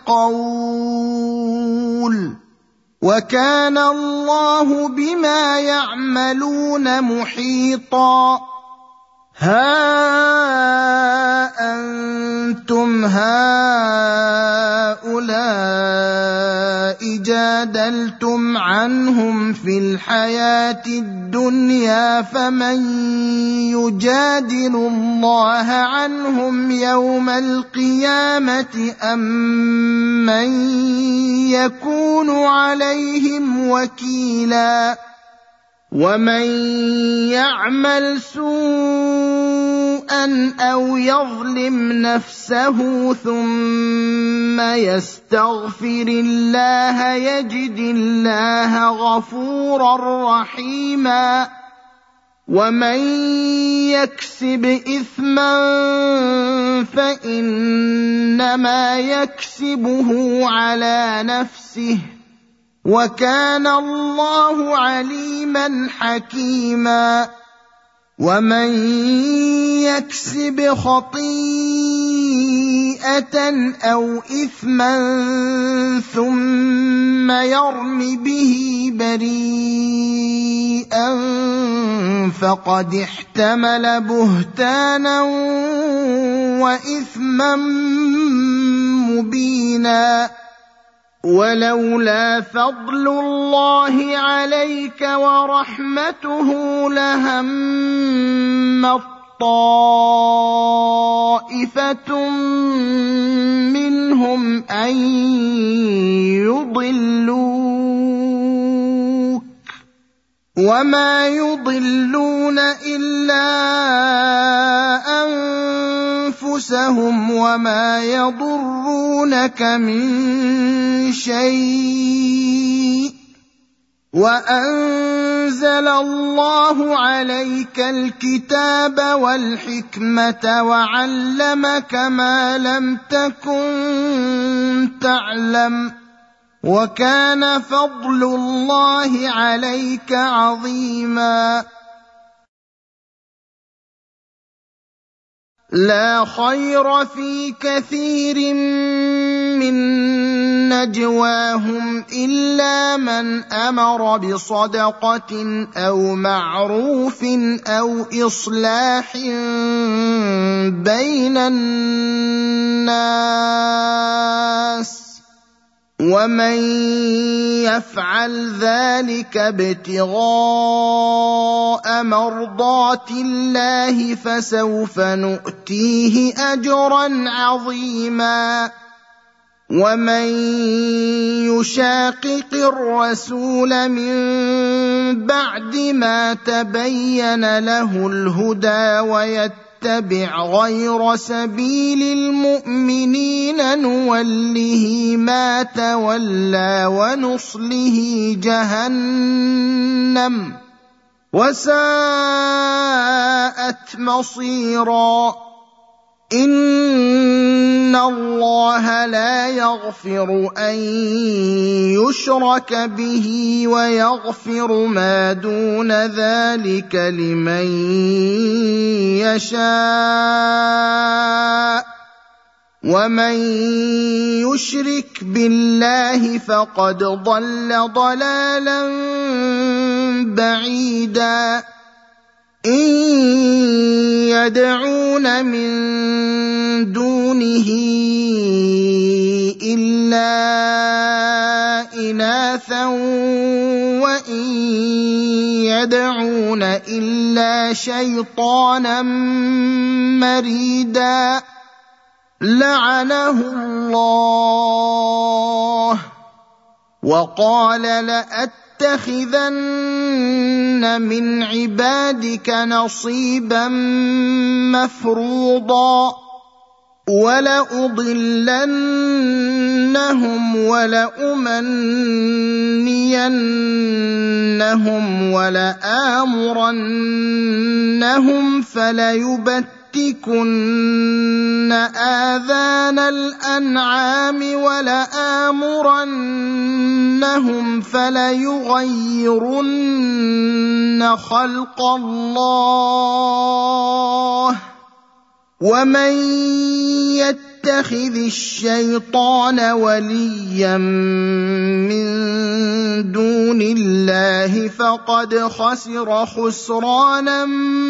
الْقَوْلِ وَكَانَ اللَّهُ بِمَا يَعْمَلُونَ مُحِيطًا هَا أَنتُمْ هَٰؤُلَاءِ جَادَلْتُمْ عَنْهُمْ فِي الْحَيَاةِ الدُّنْيَا فَمَن يُجَادِلُ اللَّهَ عَنْهُمْ يَوْمَ الْقِيَامَةِ أَم مَّن يَكُونُ عَلَيْهِمْ وَكِيلًا وَمَن يَعْمَلْ سُوءًا أَوْ يَظْلِمْ نَفْسَهُ ثُمَّ يَسْتَغْفِرِ اللَّهَ يَجِدِ اللَّهَ غَفُورًا رَّحِيمًا وَمَن يَكْسِبْ إِثْمًا فَإِنَّمَا يَكْسِبُهُ عَلَىٰ نَفْسِهِ وَكَانَ اللَّهُ عَلِيمًا حَكِيمًا وَمَن يَكْسِبْ خَطِيئَةً أَوْ إِثْمًا ثُمَّ يَرْمِ بِهِ بَرِيئًا فَقَدِ احْتَمَلَ بُهْتَانًا وَإِثْمًا مُّبِينًا وَلَوْلَا فَضْلُ اللَّهِ عَلَيْكَ وَرَحْمَتُهُ لَهَمَّت طَّائِفَةٌ مِّنْهُمْ أَن يُضِلُّوكَ وَمَا يُضِلُّونَ إِلَّا أَنفُسَهُمْ وَمَا يَضُرُّونَكَ مِن شَيْءٍ وَأَنزَلَ اللَّهُ عَلَيْكَ الْكِتَابَ وَالْحِكْمَةَ وَعَلَّمَكَ مَا لَمْ تَكُن تَعْلَمُ وَكَانَ فَضْلُ اللَّهِ عَلَيْكَ عَظِيمًا لَا خَيْرَ فِي كَثِيرٍ مِّن نَّجْوَاهُمْ إِلَّا مَنْ أَمَرَ بِصَدَقَةٍ أَوْ مَعْرُوفٍ أَوْ إِصْلَاحٍ بَيْنَ النَّاسِ وَمَن يَفْعَلْ ذَلِكَ ابْتِغَاءَ مَرْضَاتِ اللَّهِ فَسَوْفَ نُؤْتِيهِ أَجْرًا عَظِيمًا وَمَن يُشَاقِقِ الرَّسُولَ مِن بَعْدِ مَا تَبَيَّنَ لَهُ الْهُدَىٰ وَيَتَّبِعْ غَيْرَ سَبِيلِ الْمُؤْمِنِينَ نُوَلِّهِ مَا تَوَلَّىٰ وَنُصْلِهِ جَهَنَّمَ وَسَاءَتْ مَصِيرًا إِنَّ اللَّهَ لَا يَغْفِرُ أَن يُشْرَكَ بِهِ وَيَغْفِرُ مَا دُونَ ذَلِكَ لِمَن يَشَاءُ وَمَن يُشْرِكْ بِاللَّهِ فَقَدْ ضَلَّ ضَلَالًا بَعِيدًا إِن يَدْعُونَ مِن دُونِهِ إِلَّا إِنَاثًا وَإِن يَدْعُونَ إِلَّا شَيْطَانًا مَّرِيدًا لَّعَنَهُ اللَّهُ وَقَالَ لَأَتَّخِذَنَّ لَيَتَّخِذَنَّ مِنْ عِبَادِكَ نَصِيبًا مَفْرُوضًا وَلَأُضِلَّنَّهُمْ وَلَأُمَنِّيَنَّهُمْ وَلَآمُرَنَّهُمْ فَلَيُبَتِّكُنَّ آذَانَ الْأَنْعَامِ وَلَآمُرَنَّهُمْ فَلَيُغَيِّرُنَّ خَلْقَ اللَّهِ ۚ وَمَن يَتَّخِذِ الشَّيْطَانَ وَلِيًّا مِّن دُونِ اللَّهِ فَقَدْ خَسِرَ خُسْرَانًا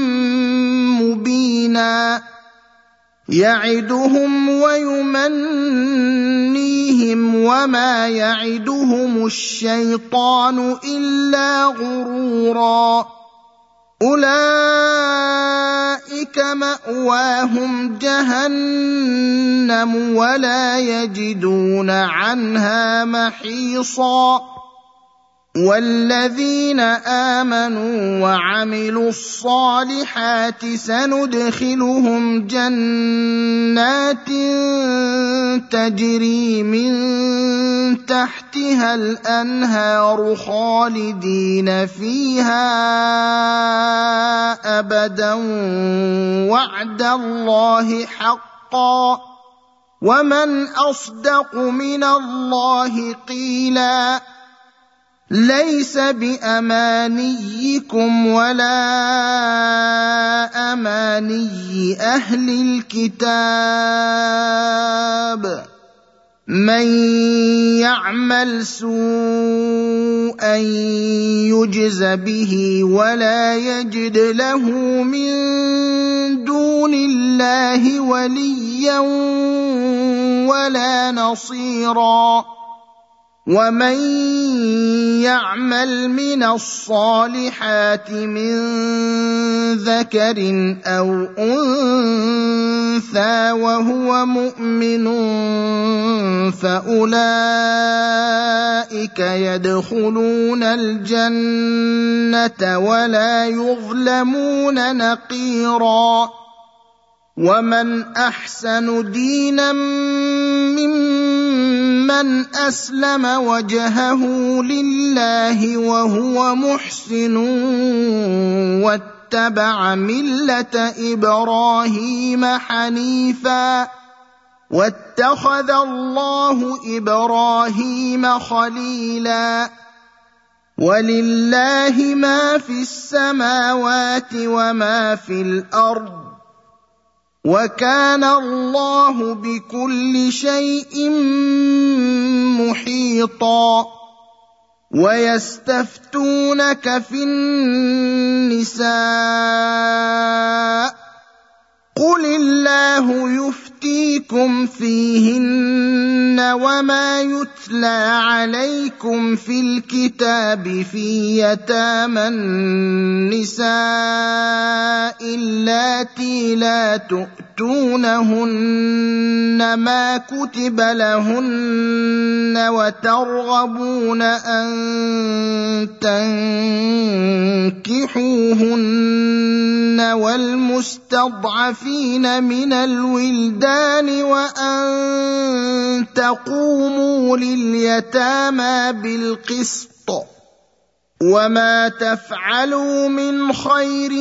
مُّبِينًا يَعِدُهُمْ وَيُمَنِّيهِمْ وَمَا يَعِدُهُمُ الشَّيْطَانُ إِلَّا غُرُورًا أُولَٰئِكَ مَأْوَاهُمْ جَهَنَّمُ وَلَا يَجِدُونَ عَنْهَا مَحِيصًا وَالَّذِينَ آمَنُوا وَعَمِلُوا الصَّالِحَاتِ سَنُدْخِلُهُمْ جَنَّاتٍ تَجْرِي مِن تَحْتِهَا الْأَنْهَارُ خَالِدِينَ فِيهَا أَبَدًا وَعْدَ اللَّهِ حَقًّا ۚ وَمَنْ أَصْدَقُ مِنَ اللَّهِ قِيلًا لَيْسَ بِأَمَانِيِّكُمْ وَلَا أَمَانِيِّ أَهْلِ الْكِتَابِ ۗ مَن يَعْمَلْ سُوءًا يُجْزَ بِهِ وَلَا يَجِدْ لَهُ مِن دُونِ اللَّهِ وَلِيًّا وَلَا نَصِيرًا وَمَن يَعْمَلْ مِنَ الصَّالِحَاتِ مِن ذَكَرٍ أَوْ أُنثَىٰ وَهُوَ مُؤْمِنٌ فَأُولَٰئِكَ يَدْخُلُونَ الْجَنَّةَ وَلَا يُظْلَمُونَ نَقِيرًا وَمَنْ أَحْسَنُ دِينًا مِّمَّنْ أَسْلَمَ وَجْهَهُ لِلَّهِ وَهُوَ مُحْسِنٌ وَاتَّبَعَ مِلَّةَ إِبْرَاهِيمَ حَنِيفًا ۗ وَاتَّخَذَ اللَّهُ إِبْرَاهِيمَ خَلِيلًا وَلِلَّهِ مَا فِي السَّمَاوَاتِ وَمَا فِي الْأَرْضِ ۚ وَكَانَ اللَّهُ بِكُلِّ شَيْءٍ مُحِيطًا وَيَسْتَفْتُونَكَ فِي النِّسَاءِ ۖ قُلِ اللَّهُ يُفْتِيكُمْ فِيهِنَّ وَمَا يُتْلَىٰ عَلَيْكُمْ فِي الْكِتَابِ فِي يَتَامَى النِّسَاءِ اللَّاتِي لَا تُؤْتُونَهُنَّ مَا كُتِبَ لَهُنَّ وَتَرْغَبُونَ أَن تَنكِحُوهُنَّ وَالْمُسْتَضْعَفِينَ مِنَ الْوِلْدَانِ وَأَن تَقُومُوا لِلْيَتَامَىٰ بِالْقِسْطِ ۚ وَمَا تَفْعَلُوا مِنْ خَيْرٍ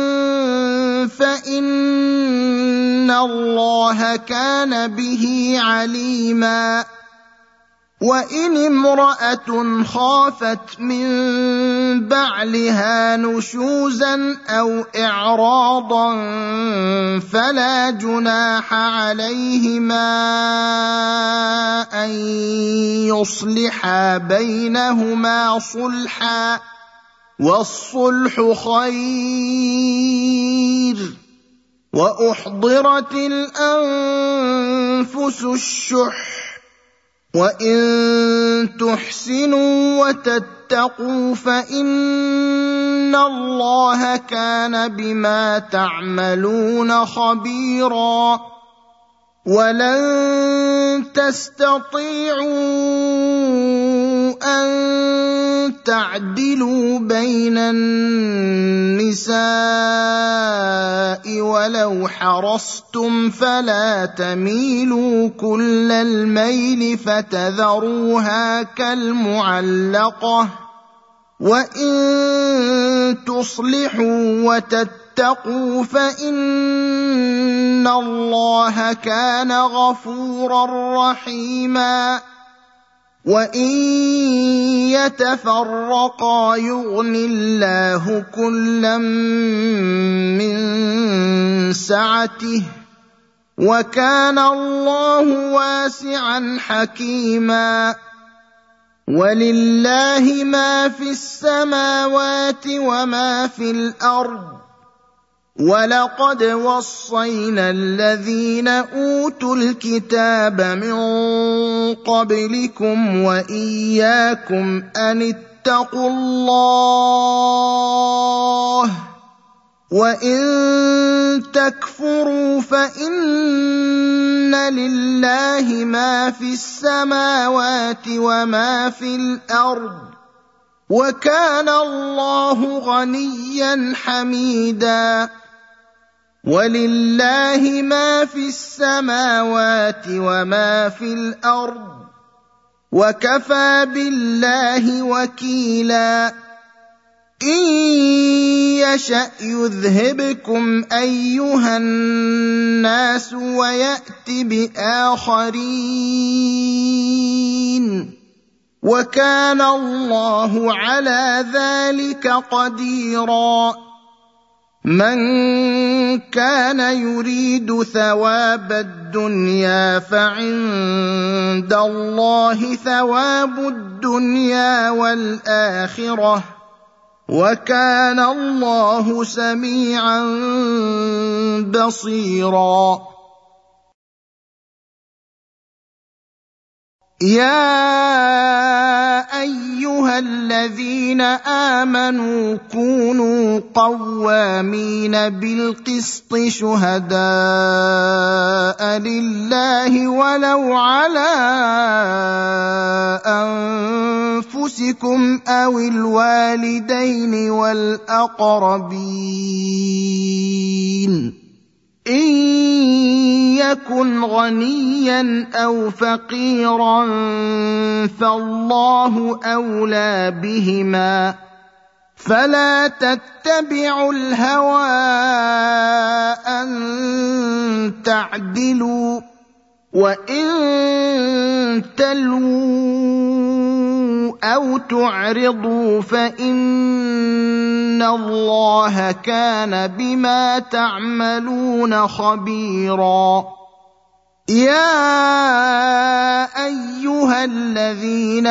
فَإِنَّ اللَّهَ كَانَ بِهِ عَلِيمًا وَإِنِ امْرَأَةٌ خَافَتْ مِن بَعْلِهَا نُشُوزًا أَوْ إِعْرَاضًا فَلَا جُنَاحَ عَلَيْهِمَا أَن يُصْلِحَا بَيْنَهُمَا صُلْحًا ۚ وَالصُّلْحُ خَيْرٌ ۗ وَأُحْضِرَتِ الْأَنفُسُ الشُّحَّ ۚ وَإِن تُحْسِنُوا وَتَتَّقُوا فَإِنَّ اللَّهَ كَانَ بِمَا تَعْمَلُونَ خَبِيرًا وَلَن تَسْتَطِيعُوا أن تعدلوا بين النساء ولو حرصتم فلا تميلوا كل الميل فتذروها كالمعلقة وإن تصلحوا وتتقوا فإن الله كان غفورا رحيما وإن يتفرقا يغن الله كلا من سعته وكان الله واسعا حكيما ولله ما في السماوات وما في الأرض ولقد وصينا الذين أوتوا الكتاب من قبلكم وإياكم أن اتقوا الله وإن تكفروا فإن لله ما في السماوات وما في الأرض وكان الله غنيا حميدا ولله ما في السماوات وما في الأرض وكفى بالله وكيلا إن يشأ يذهبكم أيها الناس ويأت بآخرين وكان الله على ذلك قديرا من كان يريد ثواب الدنيا فعند الله ثواب الدنيا والآخرة وكان الله سميعا بصيرا يا أيها الذين آمنوا كونوا قوامين بالقسط شهداء لله ولو على أنفسكم أو الوالدين والأقربين إن يكن غنيا أو فقيرا فالله أولى بهما فلا تتبعوا الهوى أن تعدلوا وإن تلووا أو تعرضوا فإن الله كان بما تعملون خبيرا يا أيها الذين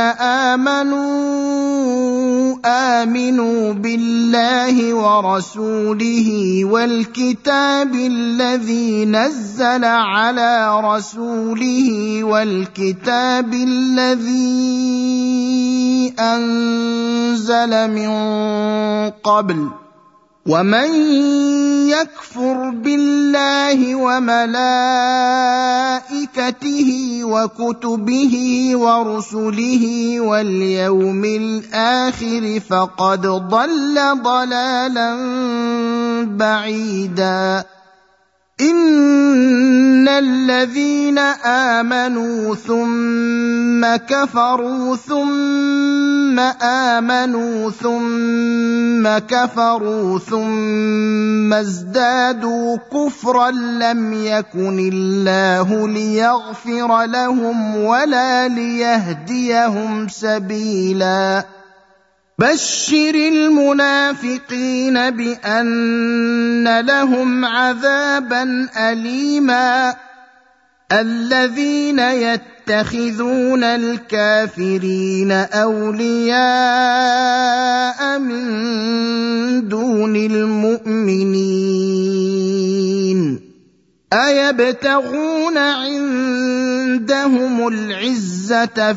آمنوا آمنوا بالله ورسوله والكتاب الذي نزل على رسوله والكتاب الذي أنزل من قبل ومن يكفر بالله وملائكته وكتبه ورسله واليوم الآخر فقد ضل ضلالا بعيدا إن الذين آمنوا ثم كفروا ثم آمنوا ثم كفروا ثم ازدادوا كفرا لم يكن الله ليغفر لهم ولا ليهديهم سبيلا بشر المنافقين بأن لهم عذابا أليما الذين يتخذون الكافرين أولياء من دون المؤمنين أيبتغون عندهم العزة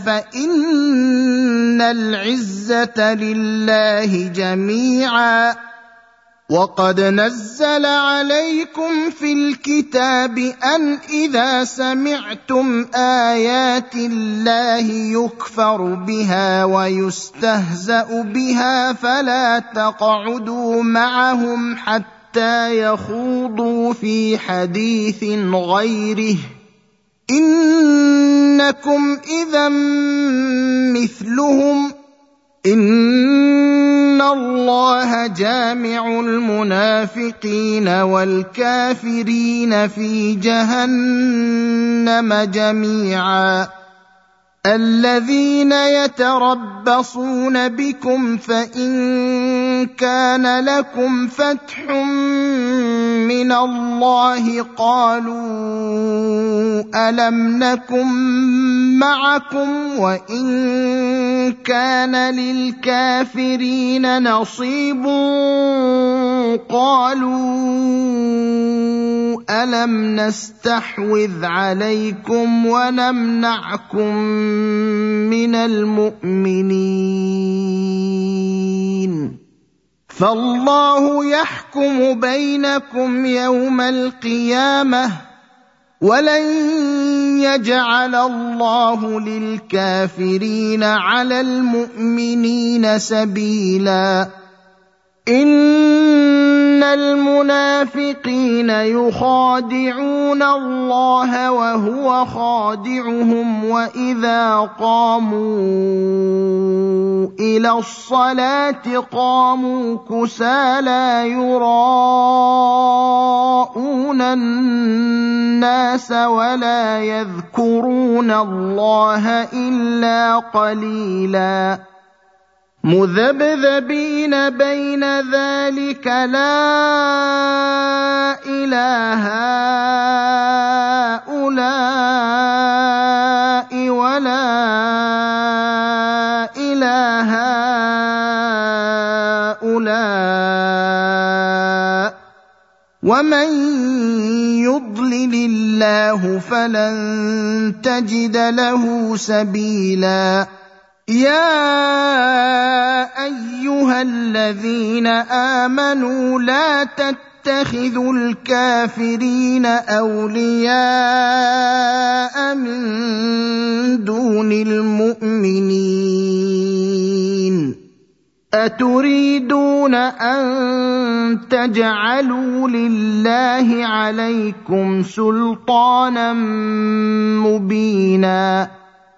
فإن العزة لله جميعا وقد نزل عليكم في الكتاب أن إذا سمعتم آيات الله يكفر بها ويستهزأ بها فلا تقعدوا معهم حتى يخوضوا في حديث غيره إنكم إذا مثلهم إن الله جامع المنافقين والكافرين في جهنم جميعا الذين يتربصون بكم فإن كان لكم فتح من الله قالوا ألم نكن معكم وإن كان للكافرين نصيب قالوا ألم نستحوذ عليكم ونمنعكم من المؤمنين فالله يحكم بينكم يوم القيامة ولن يجعل الله للكافرين على المؤمنين سبيلا إن المنافقين يخادعون الله وهو خادعهم وإذا قاموا إلى الصلاة قاموا كسالى يراءون الناس ولا يذكرون الله إلا قليلا مذبذبين بين ذلك لا إله هؤلاء ولا إله هؤلاء ومن يضلل الله فلن تجد له سبيلا يا أيها الذين آمنوا لا تتخذوا الكافرين أولياء من دون المؤمنين أتريدون أن تجعلوا لله عليكم سلطانا مبينا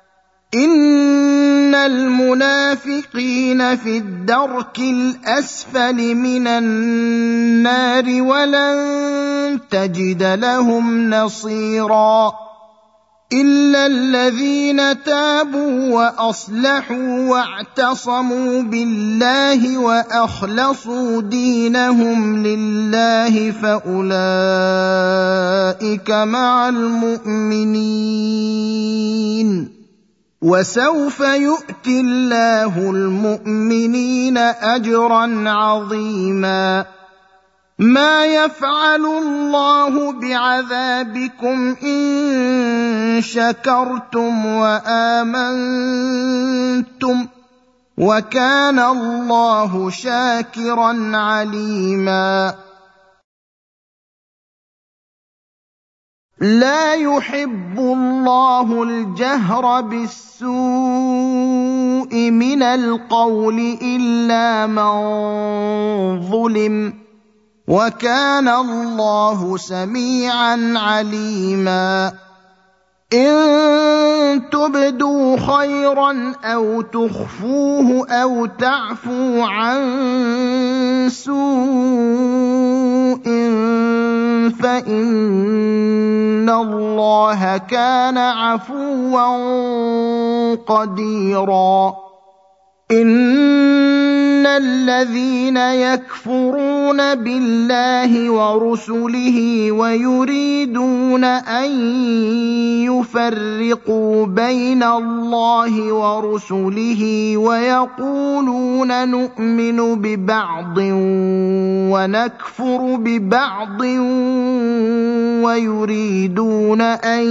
إن المنافقين في الدرك الأسفل من النار ولن تجد لهم نصيرا إلا الذين تابوا وأصلحوا واعتصموا بالله وأخلصوا دينهم لله فأولئك مع المؤمنين وسوف يؤتي الله المؤمنين أجرا عظيما ما يفعل الله بعذابكم إن شكرتم وآمنتم وكان الله شاكرا عليما لا يحب الله الجهر بالسوء من القول إلا من ظلم وكان الله سميعا عليما إن تبدوا خيرا أو تخفوه أو تعفوا عن سوء فإن الله كان عفوا قديرا إن الذين يكفرون بالله ورسله ويريدون أن يفرقوا بين الله ورسله ويقولون نؤمن ببعض ونكفر ببعض ويريدون أن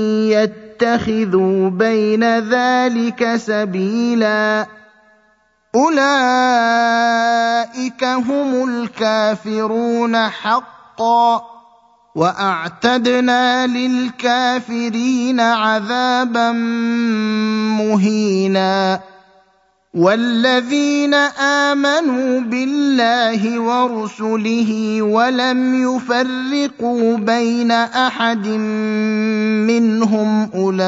يتخذوا بين ذلك سبيلا أولئك هم الكافرون حقا وأعتدنا للكافرين عذابا مهينا والذين آمنوا بالله ورسله ولم يفرقوا بين أحد منهم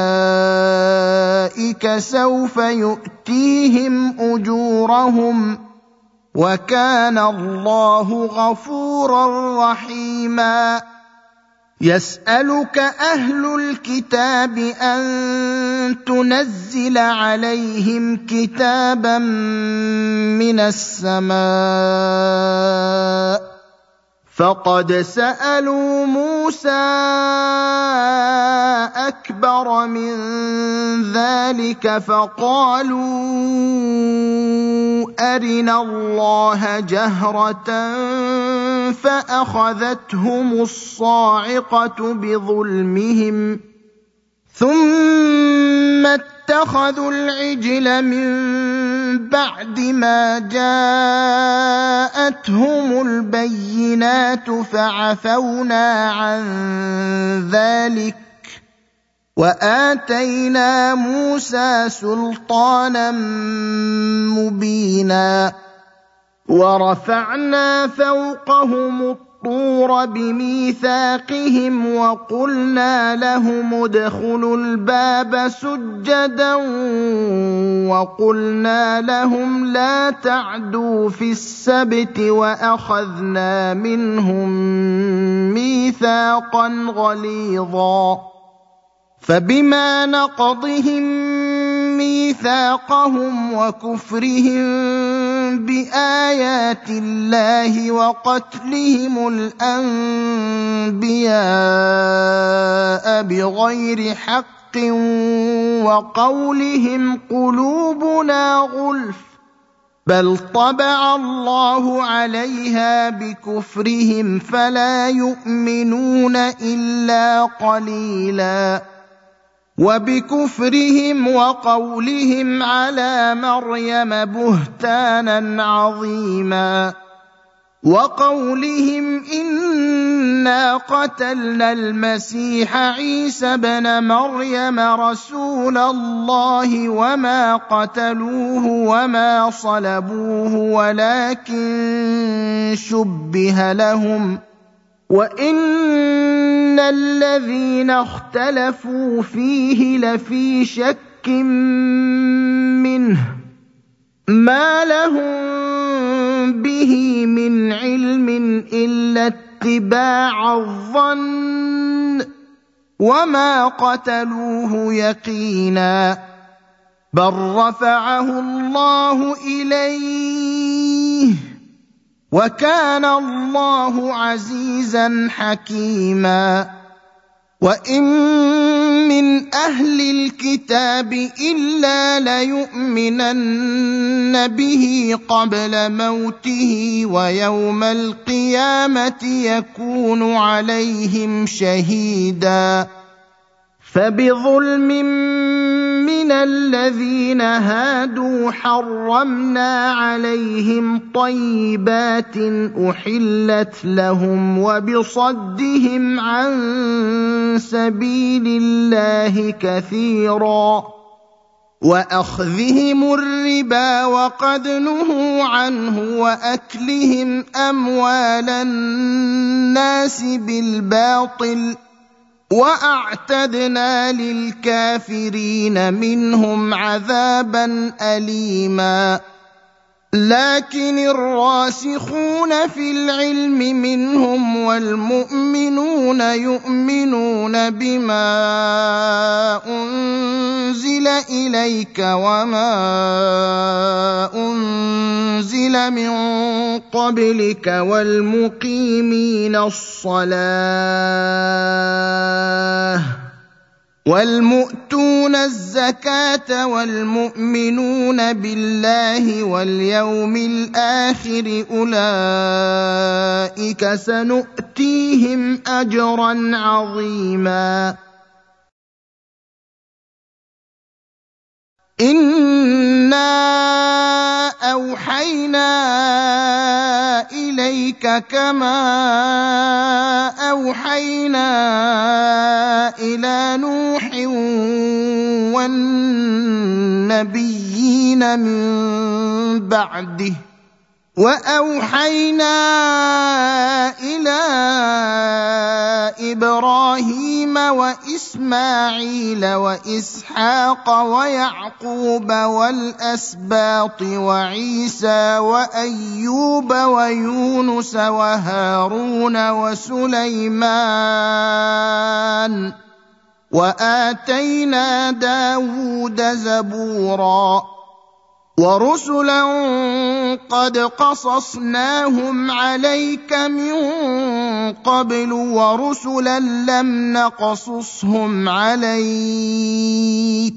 أولئك سوف يؤتيهم أجورهم وكان الله غفورا رحيما يسألك أهل الكتاب أن تنزل عليهم كتابا من السماء فقد سألوا موسى أكبر من ذلك فقالوا أرنا الله جهرة فأخذتهم الصاعقة بظلمهم ثم اتخذوا العجل من بعد ما جاءتهم البينات فعفونا عن ذلك وآتينا موسى سلطانا مبينا ورفعنا فوقهم الطور بميثاقهم وقلنا لهم ادخلوا الباب سجدا وقلنا لهم لا تعدوا في السبت وأخذنا منهم ميثاقا غليظا فبما نقضهم ميثاقهم وكفرهم بآيات الله وقتلهم الأنبياء بغير حق وقولهم قلوبنا غلف بل طبع الله عليها بكفرهم فلا يؤمنون إلا قليلا وبكفرهم وقولهم على مريم بهتانا عظيما وقولهم إنا قتلنا المسيح عيسى بن مريم رسول الله وما قتلوه وما صلبوه ولكن شبه لهم وإن الذين اختلفوا فيه لفي شك منه ما لهم به من علم إلا اتباع الظن وما قتلوه يقينا بل رفعه الله إليه وكان الله عزيزا حكيما وإن من أهل الكتاب إلا ليؤمنن به قبل موته ويوم القيامة يكون عليهم شهيدا فبظلم من الذين هادوا حرمنا عليهم طيبات أحلت لهم وبصدهم عن سبيل الله كثيرا وأخذهم الربا وقد نهوا عنه وأكلهم أموال الناس بالباطل وأعتدنا للكافرين منهم عذابا أليما لكن الراسخون في العلم منهم والمؤمنون يؤمنون بما أنزل إليك وما أنزل من قبلك والمقيمين الصلاة والمؤتون الزكاة والمؤمنون بالله واليوم الآخر أولئك سنؤتيهم أجرا عظيما إنا أوحينا إليك كما أوحينا إلى نوح والنبيين من بعده وأوحينا إلى إبراهيم وإسماعيل وإسحاق ويعقوب والأسباط وعيسى وأيوب ويونس وهارون وسليمان وآتينا داود زبورا ورسلا قد قصصناهم عليك من قبل ورسلا لم نقصصهم عليك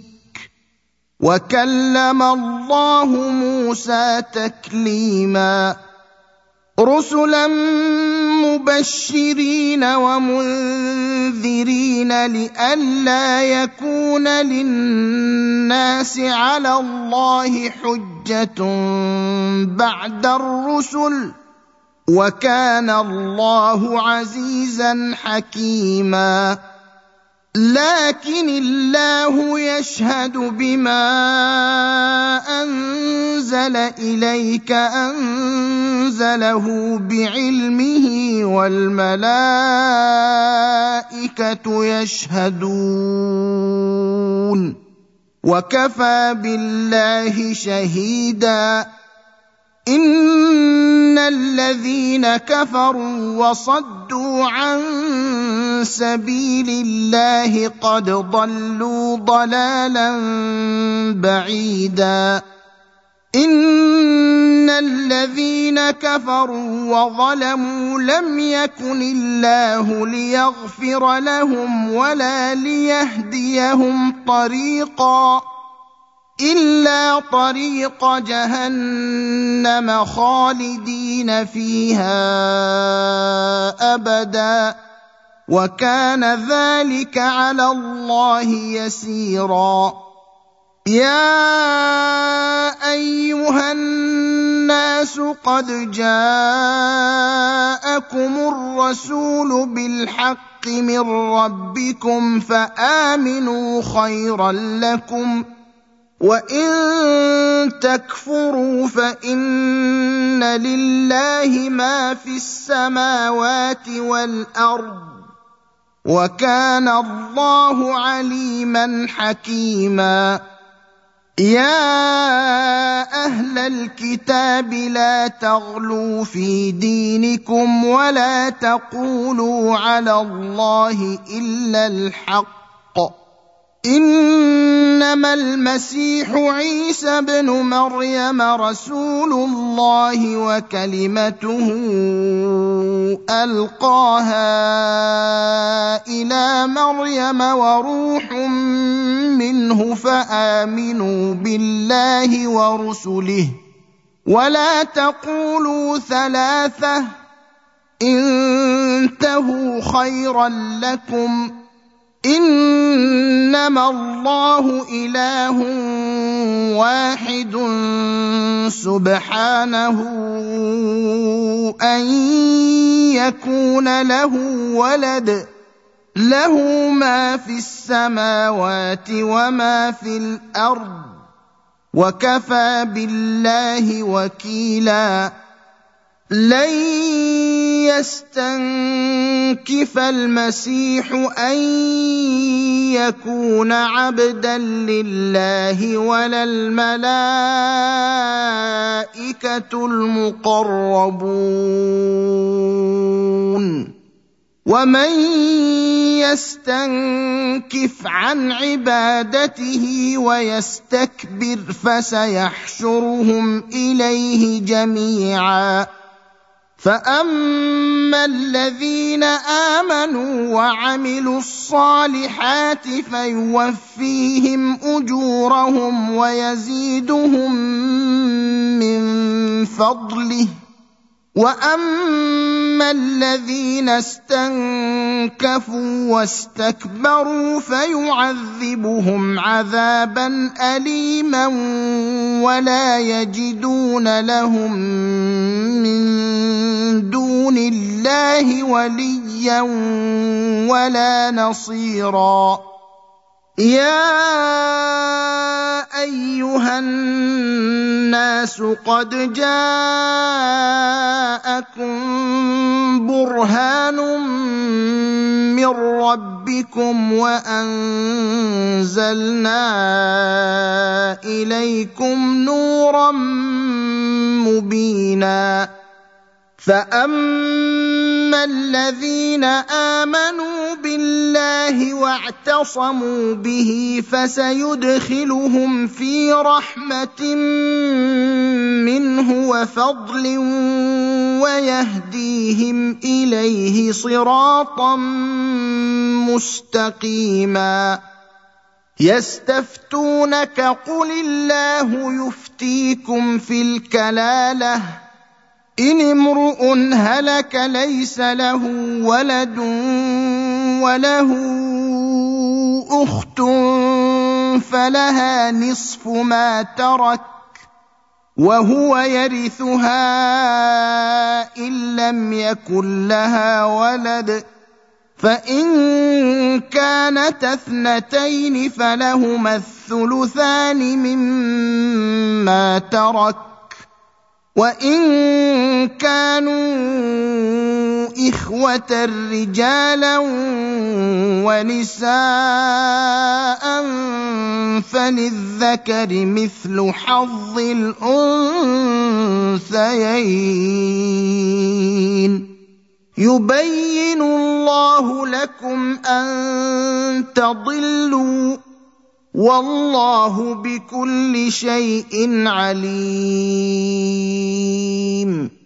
وكلم الله موسى تكليما رسلا مبشرين ومنذرين لئلا يكون للناس على الله حجة بعد الرسل وكان الله عزيزا حكيما لكن الله يشهد بما أنزل إليك أنزله بعلمه والملائكة يشهدون وكفى بالله شهيدا إن الذين كفروا وصدوا عن سبيل الله قد ضلوا ضلالا بعيدا إن الذين كفروا وظلموا لم يكن الله ليغفر لهم ولا ليهديهم طريقا إلا طريق جهنم خالدين فيها أبدا وكان ذلك على الله يسيرا يا أيها الناس قد جاءكم الرسول بالحق من ربكم فآمنوا خيرا لكم وإن تكفروا فإن لله ما في السماوات والأرض وكان الله عليما حكيما يا أهل الكتاب لا تغلوا في دينكم ولا تقولوا على الله إلا الحق إنما المسيح عيسى ابن مريم رسول الله وكلمته ألقاها إلى مريم وروح منه فآمنوا بالله ورسله ولا تقولوا ثلاثة انتهوا خيرا لكم إنما الله إله واحد سبحانه أن يكون له ولد له ما في السماوات وما في الأرض وكفى بالله وكيلا لن يستنكف المسيح أن يكون عبدا لله ولا الملائكة المقربون ومن يستنكف عن عبادته ويستكبر فسيحشرهم إليه جميعا فأما الذين آمنوا وعملوا الصالحات فيوفيهم أجورهم ويزيدهم من فضله واما الذين استنكفوا واستكبروا فيعذبهم عذابا اليما ولا يجدون لهم من دون الله وليا ولا نصيرا. يا ايها الناس قد جاءكم برهان من ربكم وانزلنا اليكم نورا مبينا. فاما الذين امنوا بالله واعتصموا به فسيدخلهم في رحمه منه وفضل ويهديهم اليه صراطا مستقيما. يستفتونك قل الله يفتيكم في الكلاله إن امرؤ هلك ليس له ولد وله أخت فلها نصف ما ترك وهو يرثها إن لم يكن لها ولد فإن كانت اثنتين فلهما الثلثان مما ترك وإن كانوا إخوة رجالا ونساء فللذكر مثل حظ الأنثيين. يبين الله لكم أن تضلوا والله بكل شيء عليم.